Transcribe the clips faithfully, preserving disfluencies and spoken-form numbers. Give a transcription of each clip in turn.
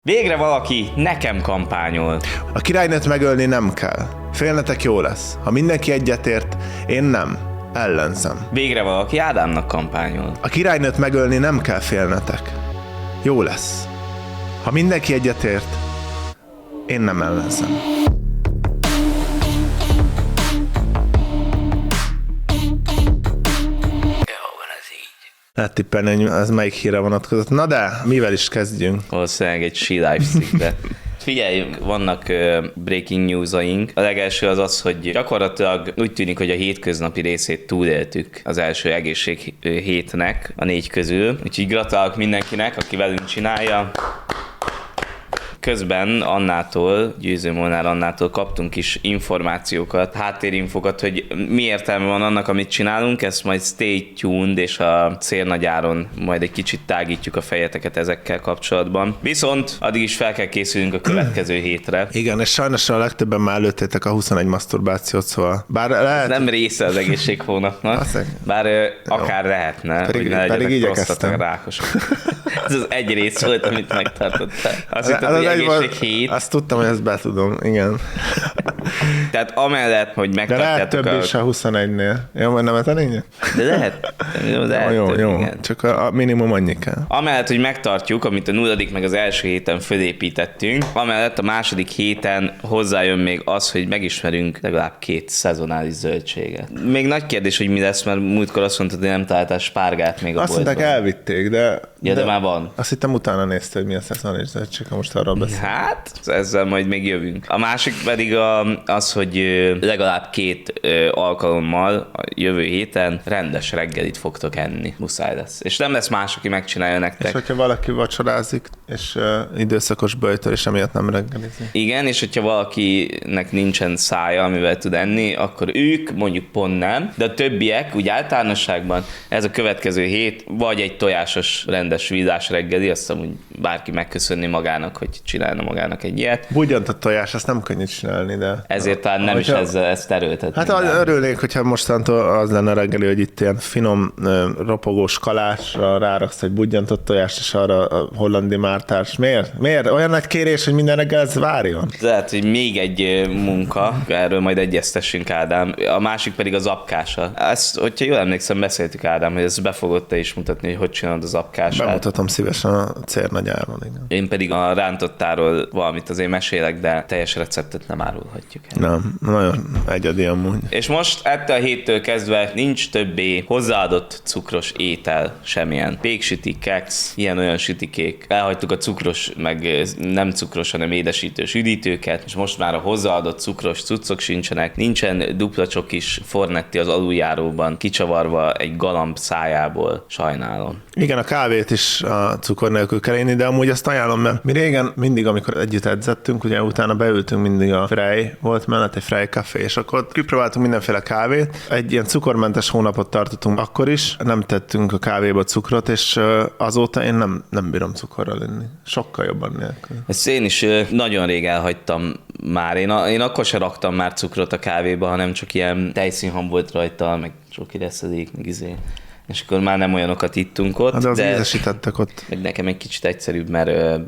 Végre valaki nekem kampányol. A királynőt megölni nem kell. Félnetek jó lesz. Ha mindenki egyetért, én nem. Ellenzem. Végre valaki Ádámnak kampányol. A királynőt megölni nem kell, félnetek. Jó lesz. Ha mindenki egyetért, én nem ellenzem. Lehet tippelni, hogy ez melyik hírre vonatkozott. Na de, mivel is kezdjünk? Valószínűleg egy She Life Stickbe. Figyelj, vannak uh, breaking newsaink. A legelső az az, hogy gyakorlatilag úgy tűnik, hogy a hétköznapi részét túléltük az első egészség hétnek a négy közül. Úgyhogy gratulálok mindenkinek, aki velünk csinálja. Közben Annától, Győző Molnár Annától kaptunk is információkat, háttérinfokat, hogy mi értelme van annak, amit csinálunk, ezt majd stay tuned, és a célnagyáron majd egy kicsit tágítjuk a fejeteket ezekkel kapcsolatban. Viszont addig is fel kell készülnünk a következő hétre. Igen, és sajnos a legtöbben már előttétek a huszonegy maszturbációt, szóval bár lehet... Nem része az egészséghónapnak, bár ö, akár lehetne, pedig, hogy ne legyetek prostata rákosok. Ez az egy rész volt, amit megtartottál. Azt hittem, hogy egészséghét. Azt tudtam, hogy ezt betudom, igen. Tehát amellett, hogy megtartjátok. De lehet több a... is a huszonegynél. Jó, majd nem ez elég? De lehet. Jó, de jó, több, jó. Igen. Csak a, a minimum annyi kell. Amellett, hogy megtartjuk, amit a nulladik meg az első héten fölépítettünk, amellett a második héten hozzájön még az, hogy megismerünk legalább két szezonális zöldséget. Még nagy kérdés, hogy mi lesz, mert múltkor azt mondtad, hogy nem találtál spárgát még a azt boltban. Azt mondták, elvitték, de... Ja, de, de már van. Azt hittem utána nézte, hogy mi a szezonális zöldség, ha most arról beszél. Hát, ezzel majd még jövünk. A másik pedig a, az, hogy legalább két alkalommal a jövő héten rendes reggelit fogtok enni. Muszáj lesz. És nem lesz más, aki megcsinálja nektek. És hogyha valaki vacsorázik, és uh, időszakos böjtől, és emiatt nem reggelizik. Igen, és hogyha valakinek nincsen szája, amivel tud enni, akkor ők mondjuk pont nem, de a többiek úgy általánosságban ez a következő hét vagy egy tojásos rendes vízás reggeli, azt hiszem, hogy bárki megköszönni magának, hogy csinálna magának egy ilyet. Bugyantott tojás, azt nem könnyű csinálni, de... Ezért talán nem hogyha... is ezzel, ezt erőltetni. Hát az örülnék, hogyha mostantól az lenne reggeli, hogy itt ilyen finom, ropogós kalásra ráraksz egy bugyantott tojást, és arra a hollandi mártárs. Miért? Miért? Olyan nagy kérés, hogy minden reggel ez várjon? Lehet, hogy még egy munka, erről majd egyeztessünk, Ádám. A másik pedig az apkása. Ezt, hogyha jól emlékszem, beszéltük, Ádám, hogy ezt be fogod te is mutatni, hogy hogy csinálod az apkását. Bemutatom szívesen a cérnagyáron, igen. Én pedig a rántottáról valamit azért mesélek, de teljes receptet nem árulhatjuk el. Nem, nagyon egyedi amúgy. És most ettől a héttől kezdve nincs többé hozzáadott cukros étel semmilyen. Péksüti, keksz, ilyen-olyan sütikék. Elhagytuk a cukros, meg nem cukros, hanem édesítős üdítőket, és most már a hozzáadott cukros cuccok sincsenek. Nincsen dupla csokis fornetti az aluljáróban, kicsavarva egy galamb szájából. Sajnálom. Igen, a kávét is a cukor nélkül kell inni, de amúgy azt ajánlom, mert mi régen mindig, amikor együtt edzettünk, ugye utána beültünk mindig a Frey, volt mellett egy Frey café, és akkor kipróbáltunk mindenféle kávét. Egy ilyen cukormentes hónapot tartottunk akkor is, nem tettünk a kávéba cukrot, és azóta én nem, nem bírom cukorral inni. Sokkal jobban nélkül. Ezt én is nagyon rég elhagytam már. Én, a, én akkor sem raktam már cukrot a kávéba, hanem csak ilyen tejszínham volt rajta, meg sok ideszedék, meg izé. És akkor már nem olyanokat ittunk ott. De az de ízesítettek ott. Nekem egy kicsit egyszerűbb, mert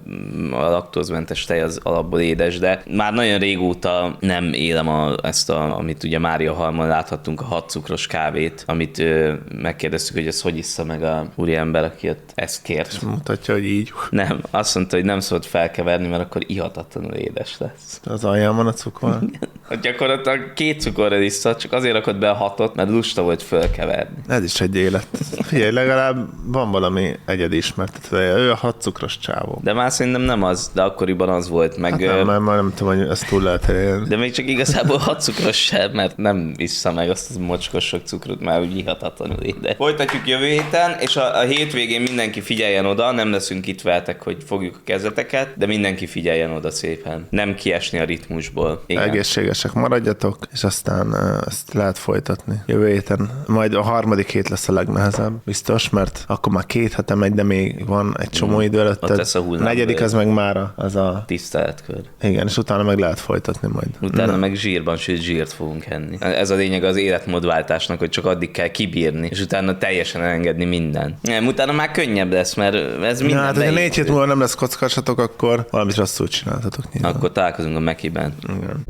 a laktózmentes tej az alapból édes, de már nagyon régóta nem élem a, ezt, a, amit ugye Mária Halmon láthattunk, a hat cukros kávét, amit ö, megkérdeztük, hogy ez hogy issza meg a úriember, aki ott ezt kért. És mutatja, hogy így. Nem, azt mondta, hogy nem szabad felkeverni, mert akkor ihatatlanul édes lesz. Az alján van a cukor? Gyakorlatilag két cukorral issza, csak azért rakott be a hatot, mert lusta volt fölkeverni. Ez is egy élet. Figyelj, legalább van valami egyedi ismertetője. Ő a hat cukros csávó. De már szerintem nem az, de akkoriban az volt. Meg, hát nem, mert már nem tudom, hogy ezt túl lehet helyen. De még csak igazából hat cukros sem, mert nem issza meg azt az mocskos sok cukrot, már úgy ihatatlanul édes. Folytatjuk jövő héten, és a, a hétvégén mindenki figyeljen oda, nem leszünk itt veletek, hogy fogjuk a kezeteket, de mindenki figyeljen oda szépen. Nem kiesni a ritmusból. Igen. Egészséges egészségesek maradjatok, és aztán ezt lehet folytatni. Jövő héten majd a harmadik hét lesz a legnehezebb, biztos, mert akkor már két hete megy, de még van egy csomó idő előtted. A negyedik az meg már az a... tiszteletkör. Igen, és utána meg lehet folytatni majd. Utána Na. meg zsírban, sőt zsírt fogunk enni. Ez a lényeg az életmódváltásnak, hogy csak addig kell kibírni, és utána teljesen elengedni minden. Nem, utána már könnyebb lesz, mert ez minden. Ja, hát, ha négy hét múlva nem lesz kockásatok, akkor valamit rosszul csináltatok. Nyilván. Akkor találkozunk a Mekiben. Igen.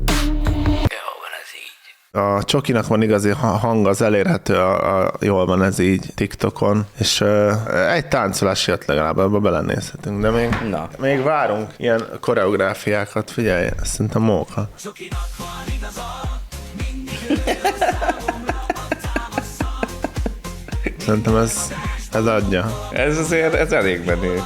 A Csokinak van igazi hang, az elérhető a, a Jól van ez így TikTokon, és uh, egy táncolás jött legalább, abba belenézhetünk, de még, Na. még várunk ilyen koreográfiákat, figyelj, szerintem móka. Szerintem ez, ez adja. Ez azért, ez elég menő.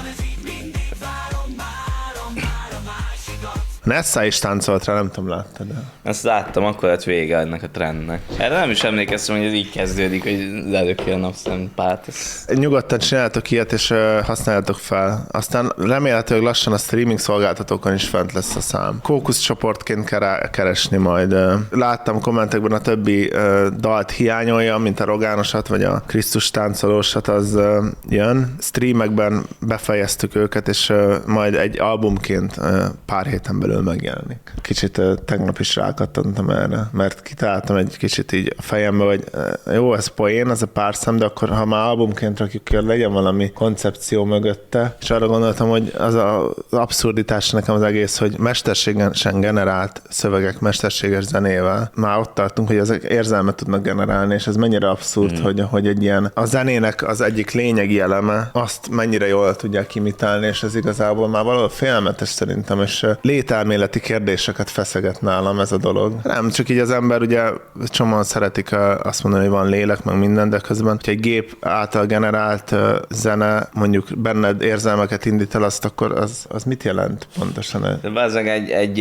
Nessa is táncolt rá, nem tudom, láttad de... Ezt láttam, akkor lett vége ennek a trendnek. Erre nem is emlékeztem, hogy ez így kezdődik, hogy lelöki a napszempát. Ez... Nyugodtan csináltok ilyet, és uh, használjátok fel. Aztán remélhetőleg lassan a streaming szolgáltatókon is fent lesz a szám. Kókuszcsoportként kell rá keresni majd. Láttam kommentekben a többi uh, dalt hiányolja, mint a Rogánosat, vagy a Krisztus táncolósat, az uh, jön. Streamekben befejeztük őket, és uh, majd egy albumként uh, pár héten belül megjelenik. Kicsit uh, tegnap is rákattantam erre, mert kitaláltam egy kicsit így a fejembe, hogy uh, jó, ez poén, az a pár szem, de akkor ha már albumként rakjuk ki, legyen valami koncepció mögötte, és arra gondoltam, hogy az a, az abszurditás nekem az egész, hogy mesterségesen generált szövegek mesterséges zenével, már ott tartunk, hogy ezek érzelmet tudnak generálni, és ez mennyire abszurd, mm. hogy, hogy egy ilyen, a zenének az egyik lényegi eleme, azt mennyire jól tudják imitálni, és ez igazából már valahol félelmetes szerintem, és lételméleti kérdéseket feszeget nálam ez a dolog. Nem, csak így az ember ugye csomóan szeretik azt mondani, hogy van lélek, meg minden, de közben, hogy egy gép által generált zene mondjuk benned érzelmeket indít el, azt akkor az, az mit jelent pontosan? De bazdmeg egy, egy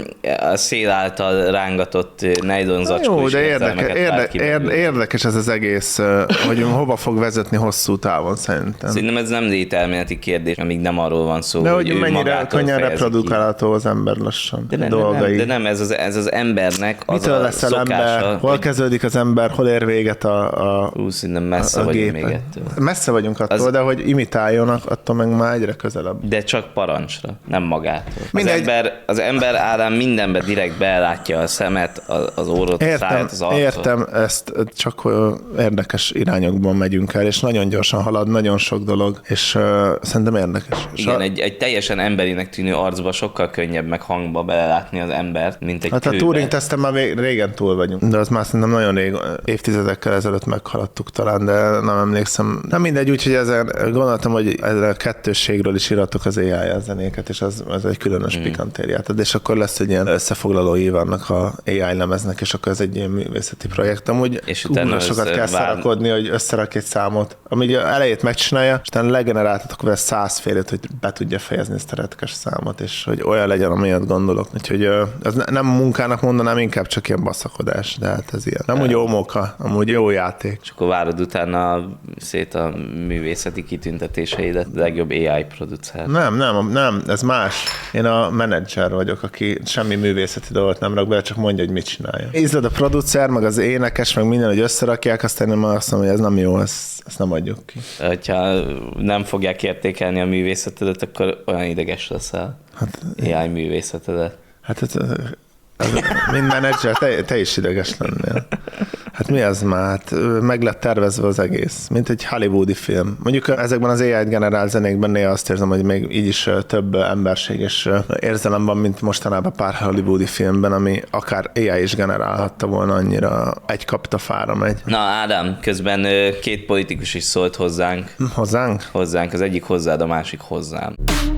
a szél által rángatott nejlonzacskó jó, is de érdeke, érde, érde, érde, érdekes ez az egész, hogy hova fog vezetni hosszú távon szerintem. Szerintem ez nem lételméleti kérdés, amíg nem arról van szó, de hogy, hogy mennyire könnyen reprodukálható az ember lassan. De nem, dolgai. Nem, de nem ez, az, ez az embernek az mitől a leszel szokása. Ember? Hol hogy... kezdődik az ember, hol ér véget a, a Hú, szerintem messze a, a vagyunk még ettől. Messze vagyunk attól, az... de hogy imitáljonak, attól meg már egyre közelebb. De csak parancsra, nem magától. Az ember, az ember árán mindenbe direkt belátja a szemet, az órót, a száját, az arcot. Értem, ezt csak érdekes irányokban megyünk el, és nagyon gyorsan halad, nagyon sok dolog, és uh, szerintem érdekes. Igen, a... egy, egy teljesen emberinek tűnő arcba sokkal könnyebb meg hangba belelátni az embert, mint egy hát kőbe. A Turing-teszten már régen túl vagyunk, de az már szerintem nagyon rég, évtizedekkel ezelőtt meghaladtuk talán, de nem emlékszem. Nem mindegy, úgyhogy ezen gondoltam, hogy ezzel a kettősségről is iratok az á i zenéket, és az, az egy különös mm. pikantériát ad, és akkor lesz egy ilyen összefoglaló év annak a á i lemeznek, és akkor ez egy ilyen művészeti projekt. Amúgy és utána sokat kell vár... szarakodni, hogy összerak egy számot, amíg elejét megcsinálja, és utána legeneráltatok vele százfélét, hogy be tudja fejezni ezt a retkes számot, és hogy olyan legyen, amilyet gondolok. Úgyhogy az nem munkának mondanám, inkább csak ilyen baszakodás, de hát ez ilyen. Nem úgy jó móka, amúgy jó játék. És akkor várod utána szét a művészeti kitüntetéseidet, a legjobb á i producer. Nem, nem, nem, ez más. Én a menedzser vagyok, aki semmi művészeti dolgot nem rak bele, csak mondja, hogy mit csinálja. Ízled a producer, meg az énekes, meg minden, hogy összerakják, aztán én már azt mondom, hogy ez nem jó, ezt, ezt nem adjuk ki. Ha nem fogják értékelni a művészetedet, akkor olyan ideges leszel. Hát, á i művészetedet. Hát ez, ez, mint menedzser, te, te is ideges lennél. Hát mi az már? Hát meg lett tervezve az egész, mint egy hollywoodi film. Mondjuk ezekben az á i generált zenékben néha azt érzem, hogy még így is több emberség és érzelem van, mint mostanában pár hollywoodi filmben, ami akár á i is generálhatta volna, annyira egy kaptafára megy. Na Ádám, közben két politikus is szólt hozzánk. Hozzánk? Hozzánk, az egyik hozzád, a másik hozzám.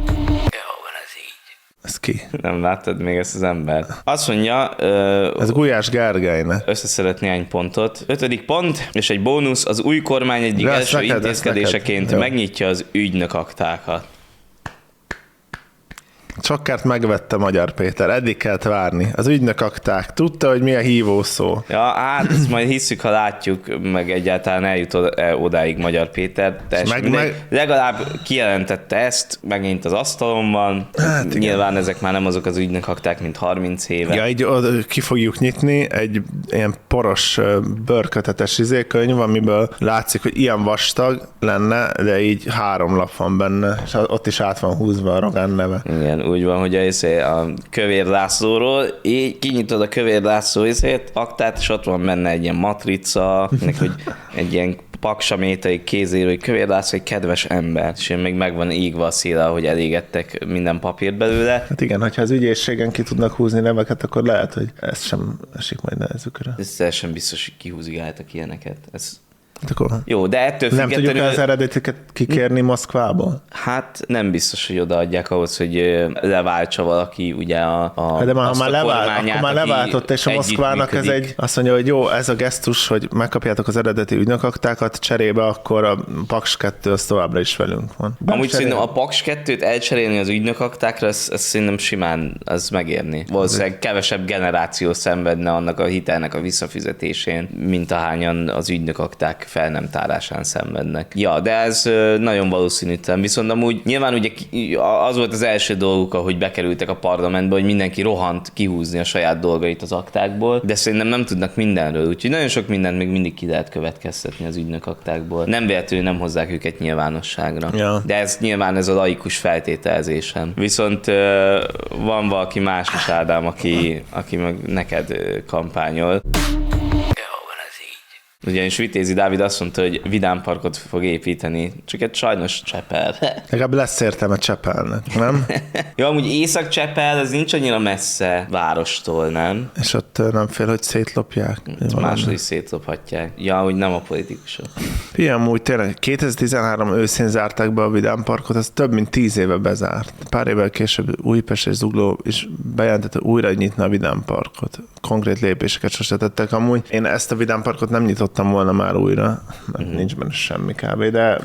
Ez ki? Nem láttad még ezt az embert. Azt mondja... Uh, Ez Gulyás Gergelyne. Összeszedett néhány pontot. Ötödik pont, és egy bónusz, az új kormány egyik lesz első neked, intézkedéseként megnyitja az ügynök aktákat. Csokkert megvette Magyar Péter, eddig kellett várni. Az ügynök akták, tudta, hogy mi a hívószó. Ja, hát ezt majd hisszük, ha látjuk, meg egyáltalán eljut odáig Magyar Péter. Meg, meg... Legalább kijelentette ezt, megint az asztalon van. Hát, nyilván ezek már nem azok az ügynök akták, mint harminc éve. Ja, így ki fogjuk nyitni, egy ilyen poros bőrkötetes izékönyv, amiből látszik, hogy ilyen vastag lenne, de így három lap van benne, és ott is át van húzva a Rogán neve. Igen, úgy van, hogy a Kövér Lászlóról, így kinyitod a Kövér László izét, aktát, és ott van benne egy ilyen matrica, hogy egy ilyen paksamétai kézérő, hogy Kövér László egy kedves ember, és én még meg van égve a széle, hogy elégettek minden papírt belőle. Hát igen, hogyha az ügyészségen ki tudnak húzni neveket, akkor lehet, hogy ez sem esik majd nehezükre. Ez teljesen biztos, hogy kihúzigáltak ilyeneket. Ez Akkor jó, de ettől nem függetlenül... tudjuk az eredetiket kikérni Moszkvából? Hát nem biztos, hogy odaadják ahhoz, hogy leváltsa valaki ugye a, a de már, ha már, levált, akkor már leváltott, és a Moszkvának ez egy, azt mondja, hogy jó, ez a gesztus, hogy megkapjátok az eredeti ügynökaktákat, cserébe akkor a Paks kettő az továbbra is velünk van. Nem Amúgy cserél. Szerintem a Paks kettőt elcserélni az ügynökaktákra, ez, ez szerintem simán az megérni. Valószínűleg kevesebb generáció szenvedne annak a hitelnek a visszafizetésén, mint ahányan az ügynökakták fel nem tárásán szenvednek. Ja, de ez nagyon valószínűtlen. Viszont amúgy nyilván ugye az volt az első dolguk, ahogy bekerültek a parlamentbe, hogy mindenki rohant kihúzni a saját dolgait az aktákból, de szerintem nem tudnak mindenről, úgyhogy nagyon sok mindent még mindig ki lehet következtetni az ügynök aktákból. Nem véletlenül nem hozzák őket nyilvánosságra. Ja. De ez nyilván ez a laikus feltételezésem. Viszont van valaki más is, Ádám, aki, aki meg neked kampányol. Ugyanis Vitézi Dávid azt mondta, hogy vidámparkot fog építeni, csak egy sajnos Csepel. Legalább lesz értelme Csepelnek, nem? Jó, amúgy Észak-Csepel, ez nincs annyira messze várostól, nem? És ott nem fél, hogy szétlopják? Máshogy is szétlophatják. Ja, úgy nem a politikusok. Igen, úgy tényleg kétezer-tizenhárom őszén zárták be a vidámparkot, ez több mint tíz éve bezárt. Pár évvel később Újpest és Zugló is bejelentette újra nyitna a vidámparkot. Konkrét lépéseket sose tettek amúgy. Én ezt a vidámparkot nem nyitottam volna már újra, mert mm. nincs benne semmi kb. De...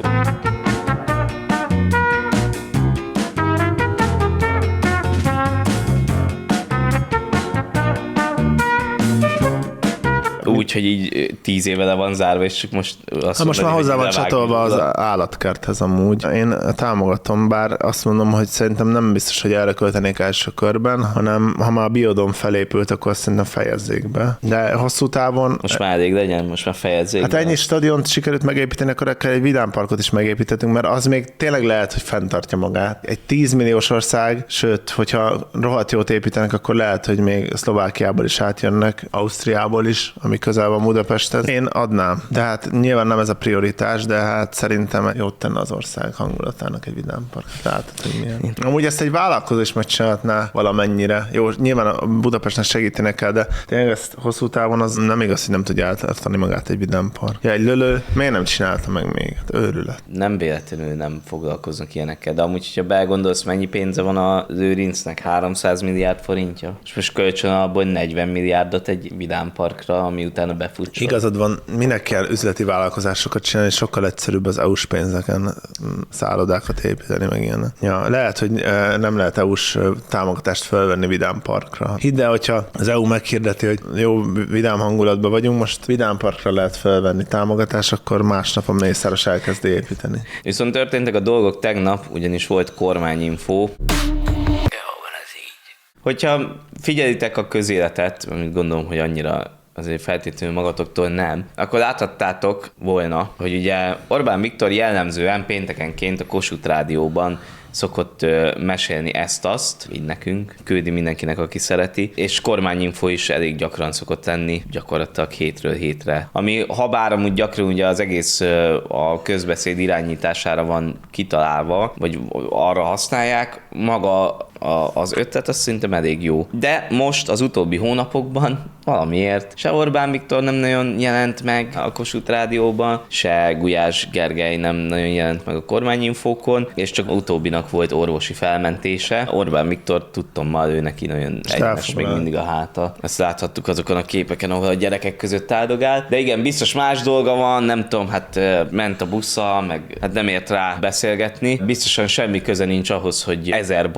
Úgy, hogy így tíz éve le van zárva, és csak most azt ha most már hozzá van csatolva az állatkerthez amúgy. Én támogatom, bár azt mondom, hogy szerintem nem biztos, hogy erre költenék első körben, hanem ha már a biodom felépült, akkor szerintem fejezzék be. De hosszú távon... Most már elég legyen, most már fejezzék Hát be. ennyi stadiont sikerült megépíteni, akkor kell egy vidámparkot is megépítettünk, mert az még tényleg lehet, hogy fenntartja magát. Egy tíz milliós ország, sőt, hogyha rohadt jót építenek, akkor lehet, hogy még Szlovákiából is átjönnek, Ausztriából is, ami közel van Budapesthez. Én adnám. De hát nyilván nem ez a prioritás, de hát szerintem jót tenne az ország hangulatának egy vidámpark. Látod, hogy milyen. Amúgy ezt egy vállalkozó is megcsinálhatná valamennyire. Jó, nyilván a Budapestnek segítenek kell, de tényleg ezt hosszú távon az nem igaz, hogy nem tudja eltartani magát egy vidámpark. Ja, egy lölő miért nem csinálta meg még? Hát őrület. Nem véletlenül nem foglalkoznak ilyenekkel, de amúgy, hogyha belgondolsz, mennyi pénze van a Lőrincnek? háromszáz milliárd forintja? És most kölcsön abból negyven milliárdot egy vidámparkra, ami utána befutsa. Igazad van, minek kell üzleti vállalkozásokat csinálni, sokkal egyszerűbb az é u-s pénzeken szállodákat építeni, meg ilyen. Ja, lehet, hogy nem lehet é u-s támogatást fölvenni vidámparkra. Hidd el, hogyha az é u meghirdeti, hogy jó, vidám hangulatban vagyunk, most vidámparkra lehet fölvenni támogatást, akkor másnap a Mészáros elkezd építeni. Viszont történtek a dolgok tegnap, ugyanis volt kormányinfó. Hogyha figyelitek a közéletet, amit gondolom, hogy annyira azért feltétlenül magatoktól nem, akkor láthattátok volna, hogy ugye Orbán Viktor jellemzően péntekenként a Kossuth Rádióban szokott mesélni ezt-azt, így nekünk, küldi mindenkinek, aki szereti, és kormányinfo is elég gyakran szokott lenni, gyakorlatilag hétről hétre. Ami habár amúgy gyakran ugye az egész a közbeszéd irányítására van kitalálva, vagy arra használják, maga az ötlet az szerintem elég jó. De most az utóbbi hónapokban valamiért se Orbán Viktor nem nagyon jelent meg a Kossuth Rádióban, se Gulyás Gergely nem nagyon jelent meg a kormányinfókon, és csak utóbbinak volt orvosi felmentése. Orbán Viktor tudtommal ő neki nagyon egyenes még mindig a háta. Ezt láthattuk azokon a képeken, ahol a gyerekek között áldogál. De igen, biztos más dolga van, nem tudom, hát ment a busza, meg hát nem ért rá beszélgetni. Biztosan semmi köze nincs ahhoz, hogy ezer botrány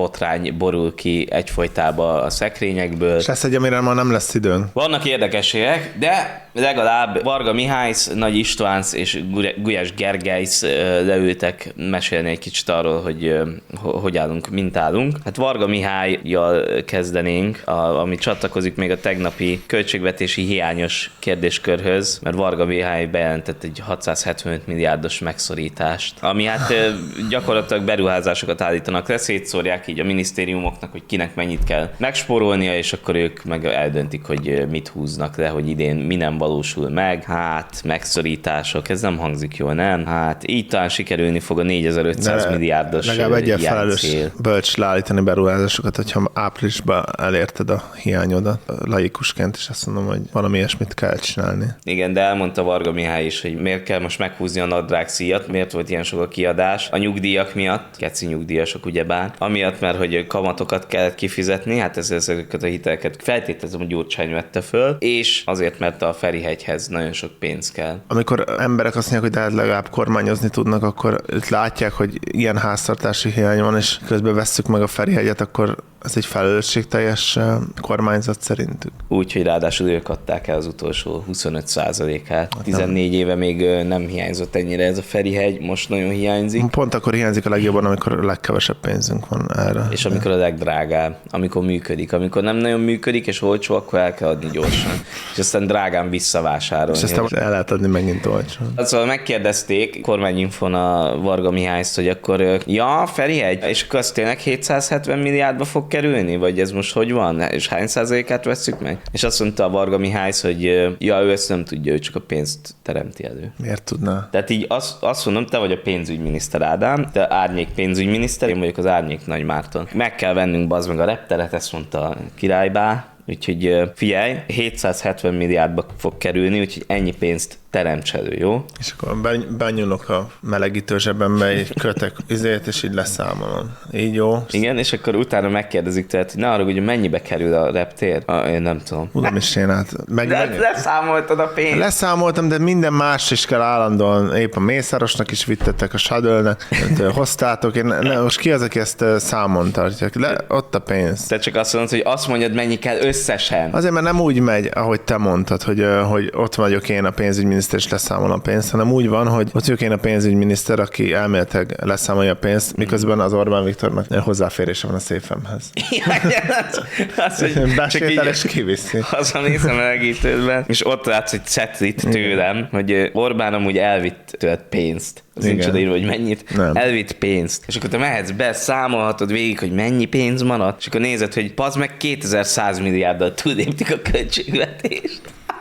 borul ki egyfolytában a szekrényekből. És lesz egy, amire ma nem lesz időnk. Vannak érdekességek, de legalább Varga Mihálysz, Nagy Istvánsz és Gulyás Gergelysz leültek mesélni egy kicsit arról, hogy hogy állunk, mint állunk. Hát Varga Mihályjal kezdenénk, a, ami csatlakozik még a tegnapi költségvetési hiányos kérdéskörhöz, mert Varga Mihály bejelentett egy hatszázhetvenöt milliárdos megszorítást, ami hát gyakorlatilag beruházásokat állítanak le, szétszórják így a minisztériumoknak, hogy kinek mennyit kell megspórolnia, és akkor ők meg eldöntik, hogy mit húznak le, hogy idén mi nem valósul meg. Hát, megszorítások, ez nem hangzik jól, nem? Hát, így talán sikerülni fog a négyezer-ötszáz milliárdos legalább egyen felelős cél. bölcs leállítani beruházásokat, hogyha áprilisban elérted a hiányodat. Laikusként is azt mondom, hogy valami ilyesmit kell csinálni. Igen, de elmondta Varga Mihály is, hogy miért kell most meghúzni a nadrág szíjat, miért volt ilyen sok a kiadás. A nyugdíjak miatt, keci nyugdíjasok ugyebár, amiatt, mert hogy kamatokat kellett kifizetni, hát ez, ezeket a hiteleket feltételezem, hogy Gyurcsány vette föl, és azért, mert a Ferihegyhez nagyon sok pénz kell. Amikor emberek azt mondják, hogy de hát legalább kormányozni tudnak, akkor itt látják, hogy ilyen háztartási hiány van, és közben vesszük meg a Ferihegyet, akkor ez egy felelősségteljes kormányzat szerintük. Úgy, hogy ráadásul ők adták el az utolsó huszonöt százalékát. tizennégy éve még nem hiányzott ennyire ez a Ferihegy, most nagyon hiányzik. Pont akkor hiányzik a legjobban, amikor a legkevesebb pénzünk van erre. És amikor a legdrágább, amikor működik. Amikor nem nagyon működik, és olcsó, akkor el kell adni gyorsan. És aztán drágán visszavásárolni. És aztán el lehet adni megint olcsón. Szóval megkérdezték kormányinfon a Varga Mihályt, hogy akkor ja, Ferihegy, és akkor az tényleg hétszázhetven milliárdba fog kerülni? Vagy ez most hogy van? És hány százalékát vesszük meg? És azt mondta a Varga Mihály, hogy ja, ő ezt nem tudja, ő csak a pénzt teremti elő. Miért tudná? Tehát így azt, azt mondom, te vagy a pénzügyminiszter, Ádám, te árnyék pénzügyminiszter, én vagyok az árnyék Nagy Márton. Meg kell vennünk bazd meg a repteret, ezt mondta a királybá. Úgyhogy figyelj, hétszázhetven milliárdba fog kerülni, úgyhogy ennyi pénzt teremts elő, jó? És akkor benyúlok a melegítő zsebembe, egy kötek izét, és így leszámolom. Így jó? Igen, és akkor utána megkérdezik tőled, hogy ne arra, hogy mennyibe kerül a reptér? Ah, én nem tudom. Tudom is én át. Meg, de meg... leszámoltad a pénzt. Leszámoltam, de minden más is kell állandóan. Épp a Mészárosnak is vittetek, a Shuttle-nek, hoztátok. Én, ne, most ki az, aki ezt számon tartja? Le, ott a pénz. Te csak azt mondod, hogy azt mondjad, mennyi kell összesen. Azért, mert nem úgy megy, ahogy te mondtad, hogy, hogy ott vagyok én a pénzügyminiszter, és leszámol a pénzt, hanem úgy van, hogy ott vagyok én a pénzügyminiszter, aki elméletileg leszámolja a pénzt, miközben az Orbán Viktornak hozzáférése van a széfemhez. Besétel és kiviszi. Hazamész a melegítődben, és ott látsz egy cetlit tőlem, hogy Orbán amúgy elvitt tőled pénzt. Az nincs odaírva, hogy mennyit. Nem. Elvitt pénzt. És akkor te mehetsz be, számolhatod végig, hogy mennyi pénz maradt, és akkor nézed, hogy pazd meg kétezer-száz milliárddal túléptik a költségvetést.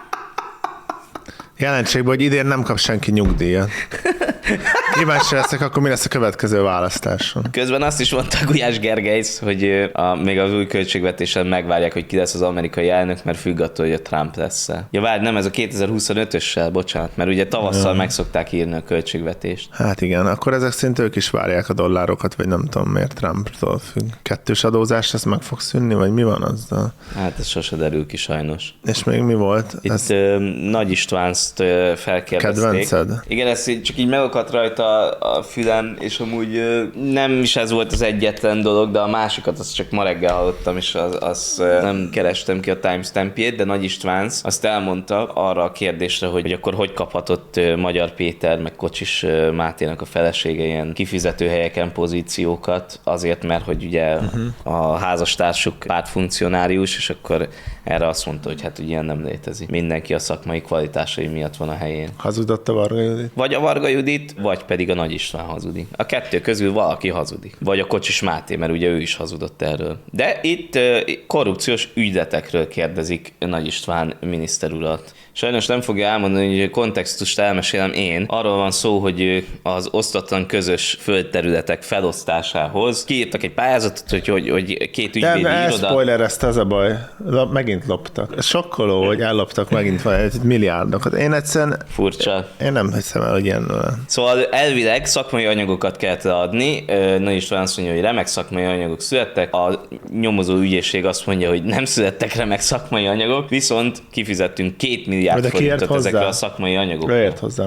Jelentségben, hogy idén nem kap senki nyugdíjat. Kíváncsi leszek, akkor mi lesz a következő választáson. Közben azt is mondta Gulyás Gergely, hogy a, még az új költségvetésen megvárják, hogy ki lesz az amerikai elnök, mert függ attól, hogy a Trump lesz. Ja, várj, nem, ez a kétezer-huszonötössel, bocsánat, mert ugye tavasszal ja. meg szokták írni a költségvetést. Hát igen, akkor ezek szerint ők is várják a dollárokat, vagy nem tudom miért Trumptól függ. Kettős adózás, ez meg fog szűnni, vagy mi van azzal? Hát ez sose derül ki sajnos. És még mi volt? Itt ez... ö, Nagy Istvánzt felkérdezték. Kedvenced? Igen, ez csak így megakadt rajta a fülem, és amúgy ö, nem is ez volt az egyetlen dolog, de a másikat azt csak ma reggel hallottam, és az, az ö, nem kerestem ki a timestampjét, de Nagy Istvánc azt elmondta arra a kérdésre, hogy, hogy akkor hogy kaphatott ö, Magyar Péter, meg Kocsis ö, Máténak a felesége ilyen kifizetőhelyeken pozíciókat, azért, mert hogy ugye uh-huh. a házastársuk pártfunkcionárius, és akkor erre azt mondta, hogy hát ugye ilyen nem létezik. Mindenki a szakmai kvalitásai miatt van a helyén. Hazudott a Varga Judit? Vagy a Varga Judit, vagy pedig a Nagy István hazudik. A kettő közül valaki hazudik. Vagy a Kocsis Máté, mert ugye ő is hazudott erről. De itt uh, korrupciós ügyletekről kérdezik Nagy István miniszter urat. Sajnos nem fogja elmondani, hogy kontextust elmesélem én. Arról van szó, hogy az osztatlan közös földterületek felosztásához kiírtak egy pályázatot, hogy, hogy, hogy két ügyvédi iroda... De spoilerezte, ez a baj. Megint loptak. Sokkoló, hogy elloptak megint vagy milliárdokat. Én egyszerűen... Furcsa. Én nem hiszem el, hogy ilyen... Szóval elvileg szakmai anyagokat kellett adni. Nagy István azt mondja, hogy remek szakmai anyagok születtek. A nyomozó ügyészség azt mondja, hogy nem születtek remek szakmai anyagok, viszont kifizettünk két milliárd forintot ezekre a szakmai anyagokra. Ő ért hozzá, nem?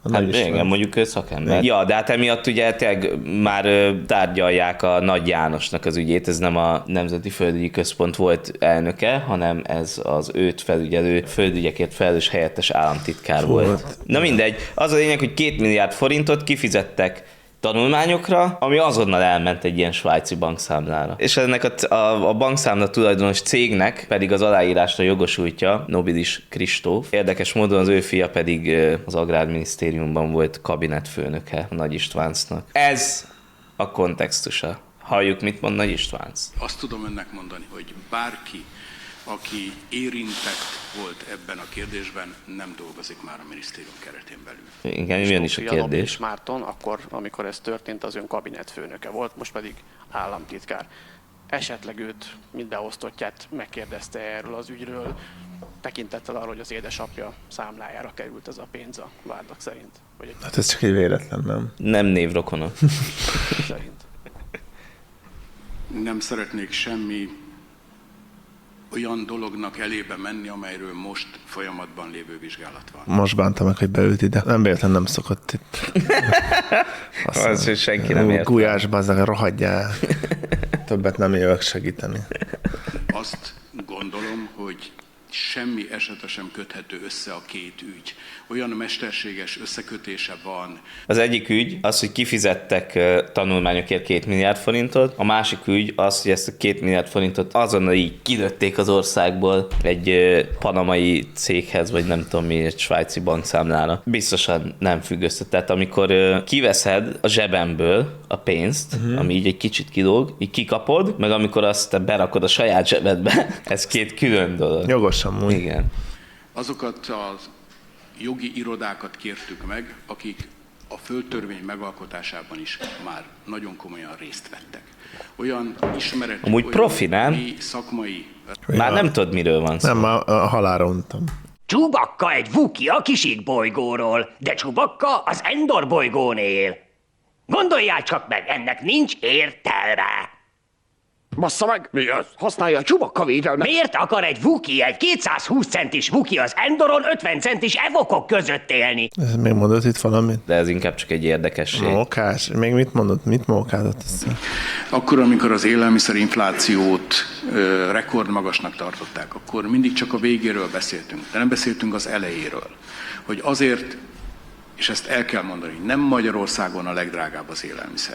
Hát igen, mondjuk ő szakember. Ja, de hát emiatt ugye tényleg már tárgyalják a Nagy Jánosnak az ügyét, ez nem a Nemzeti Földügyi Központ volt elnöke, hanem ez az őt felügyelő földügyekért felelős helyettes államtitkár Fú, volt. Na mindegy, az a lényeg, hogy két milliárd forintot kifizettek tanulmányokra, ami azonnal elment egy ilyen svájci bankszámlára. És ennek a, a, a bankszámla tulajdonos cégnek pedig az aláírásra jogosultja Nobilis Kristóf. Érdekes módon az ő fia pedig az Agrárminisztériumban volt kabinetfőnöke a Nagy Istváncznak. Ez a kontextusa. Halljuk, mit mond Nagy Istvánc. Azt tudom önnek mondani, hogy bárki, aki érintett volt ebben a kérdésben, nem dolgozik már a minisztérium keretén belül. Igen, milyen is a kérdés? És Márton, akkor, amikor ez történt, az ön kabinetfőnöke volt, most pedig államtitkár. Esetleg őt, mint beosztottját megkérdezte erről az ügyről, tekintettel arra, hogy az édesapja számlájára került ez a pénz a vádak szerint? Vagy egy... Hát ez csak egy véletlen, nem? Nem névrokona. szerint. Nem szeretnék semmi olyan dolognak elébe menni, amelyről most folyamatban lévő vizsgálat van. Most bántam meg, hogy beült ide. Nem véletlen nem szokott itt. Azt az, hogy senki nem ért. Gulyás, bazzag, rohadjál. Többet nem jövök segíteni. Azt gondolom, hogy semmi esete sem köthető össze a két ügy. Olyan mesterséges összekötése van. Az egyik ügy az, hogy kifizettek tanulmányokért két milliárd forintot, a másik ügy az, hogy ezt a két milliárd forintot azonnal így kilőtték az országból egy panamai céghez, vagy nem tudom mi, egy svájci bankszámlára. Biztosan nem függ össze. Tehát amikor kiveszed a zsebemből a pénzt, uh-huh. ami így egy kicsit kilóg, így kikapod, meg amikor azt te berakod a saját zsebedbe, ez két külön dolog. Jogosan múl. Igen. Azokat az jogi irodákat kértük meg, akik a földtörvény megalkotásában is már nagyon komolyan részt vettek. Olyan ismeretű, amúgy olyan profi, nem? szakmai... Már ja. Nem tudod, miről van szó. Nem, már a halálra untam. Chewbacca egy Wookie a Kisik bolygóról, de Chewbacca az Endor bolygón él. Gondoljál csak meg, ennek nincs értelme. Bassza meg, mi ez? Használja a Chewbacca védelmet. Miért akar egy Wookie, egy kétszázhúsz centis Wookie az Endoron ötven centis evokok között élni? Ez még mondott itt valamit? De ez inkább csak egy érdekesség. Mókás? Még mit mondott? Mit mókádott össze? Akkor, amikor az élelmiszerinflációt ö, rekordmagasnak tartották, akkor mindig csak a végéről beszéltünk, de nem beszéltünk az elejéről. Hogy azért, és ezt el kell mondani, nem Magyarországon a legdrágább az élelmiszer.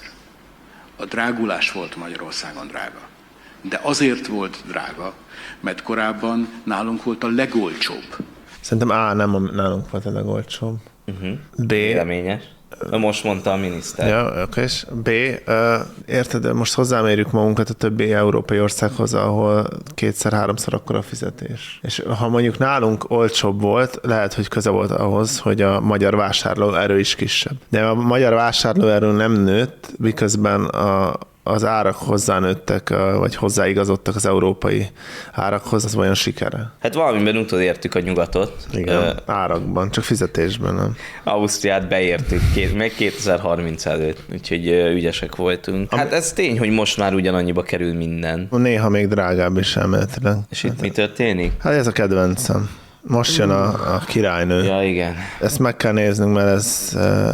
A drágulás volt Magyarországon drága. De azért volt drága, mert korábban nálunk volt a legolcsóbb. Szerintem A, nem a, nálunk volt a legolcsóbb. Uh-huh. B. Véleményes. Most mondta a miniszter. Ja, oké, és B. Uh, érted, most hozzámérjük magunkat a többi európai országhoz, ahol kétszer-háromszor akkora a fizetés. És ha mondjuk nálunk olcsóbb volt, lehet, hogy köze volt ahhoz, hogy a magyar vásárlóerő is kisebb. De a magyar vásárlóerő nem nőtt, miközben a az árak hozzánőttek, vagy hozzáigazodtak az európai árakhoz, az olyan sikere. Hát valamiben utolértük a nyugatot. Igen, uh, árakban, csak fizetésben nem. Ausztriát beértük, két, meg kétezer-harminc előtt, úgyhogy uh, ügyesek voltunk. Hát ez tény, hogy most már ugyanannyiba kerül minden. Néha még drágább is elméletileg. És itt hát, mi történik? Hát ez a kedvencem. Most jön a, a királynő. Ja, igen. Ezt meg kell néznünk, mert ez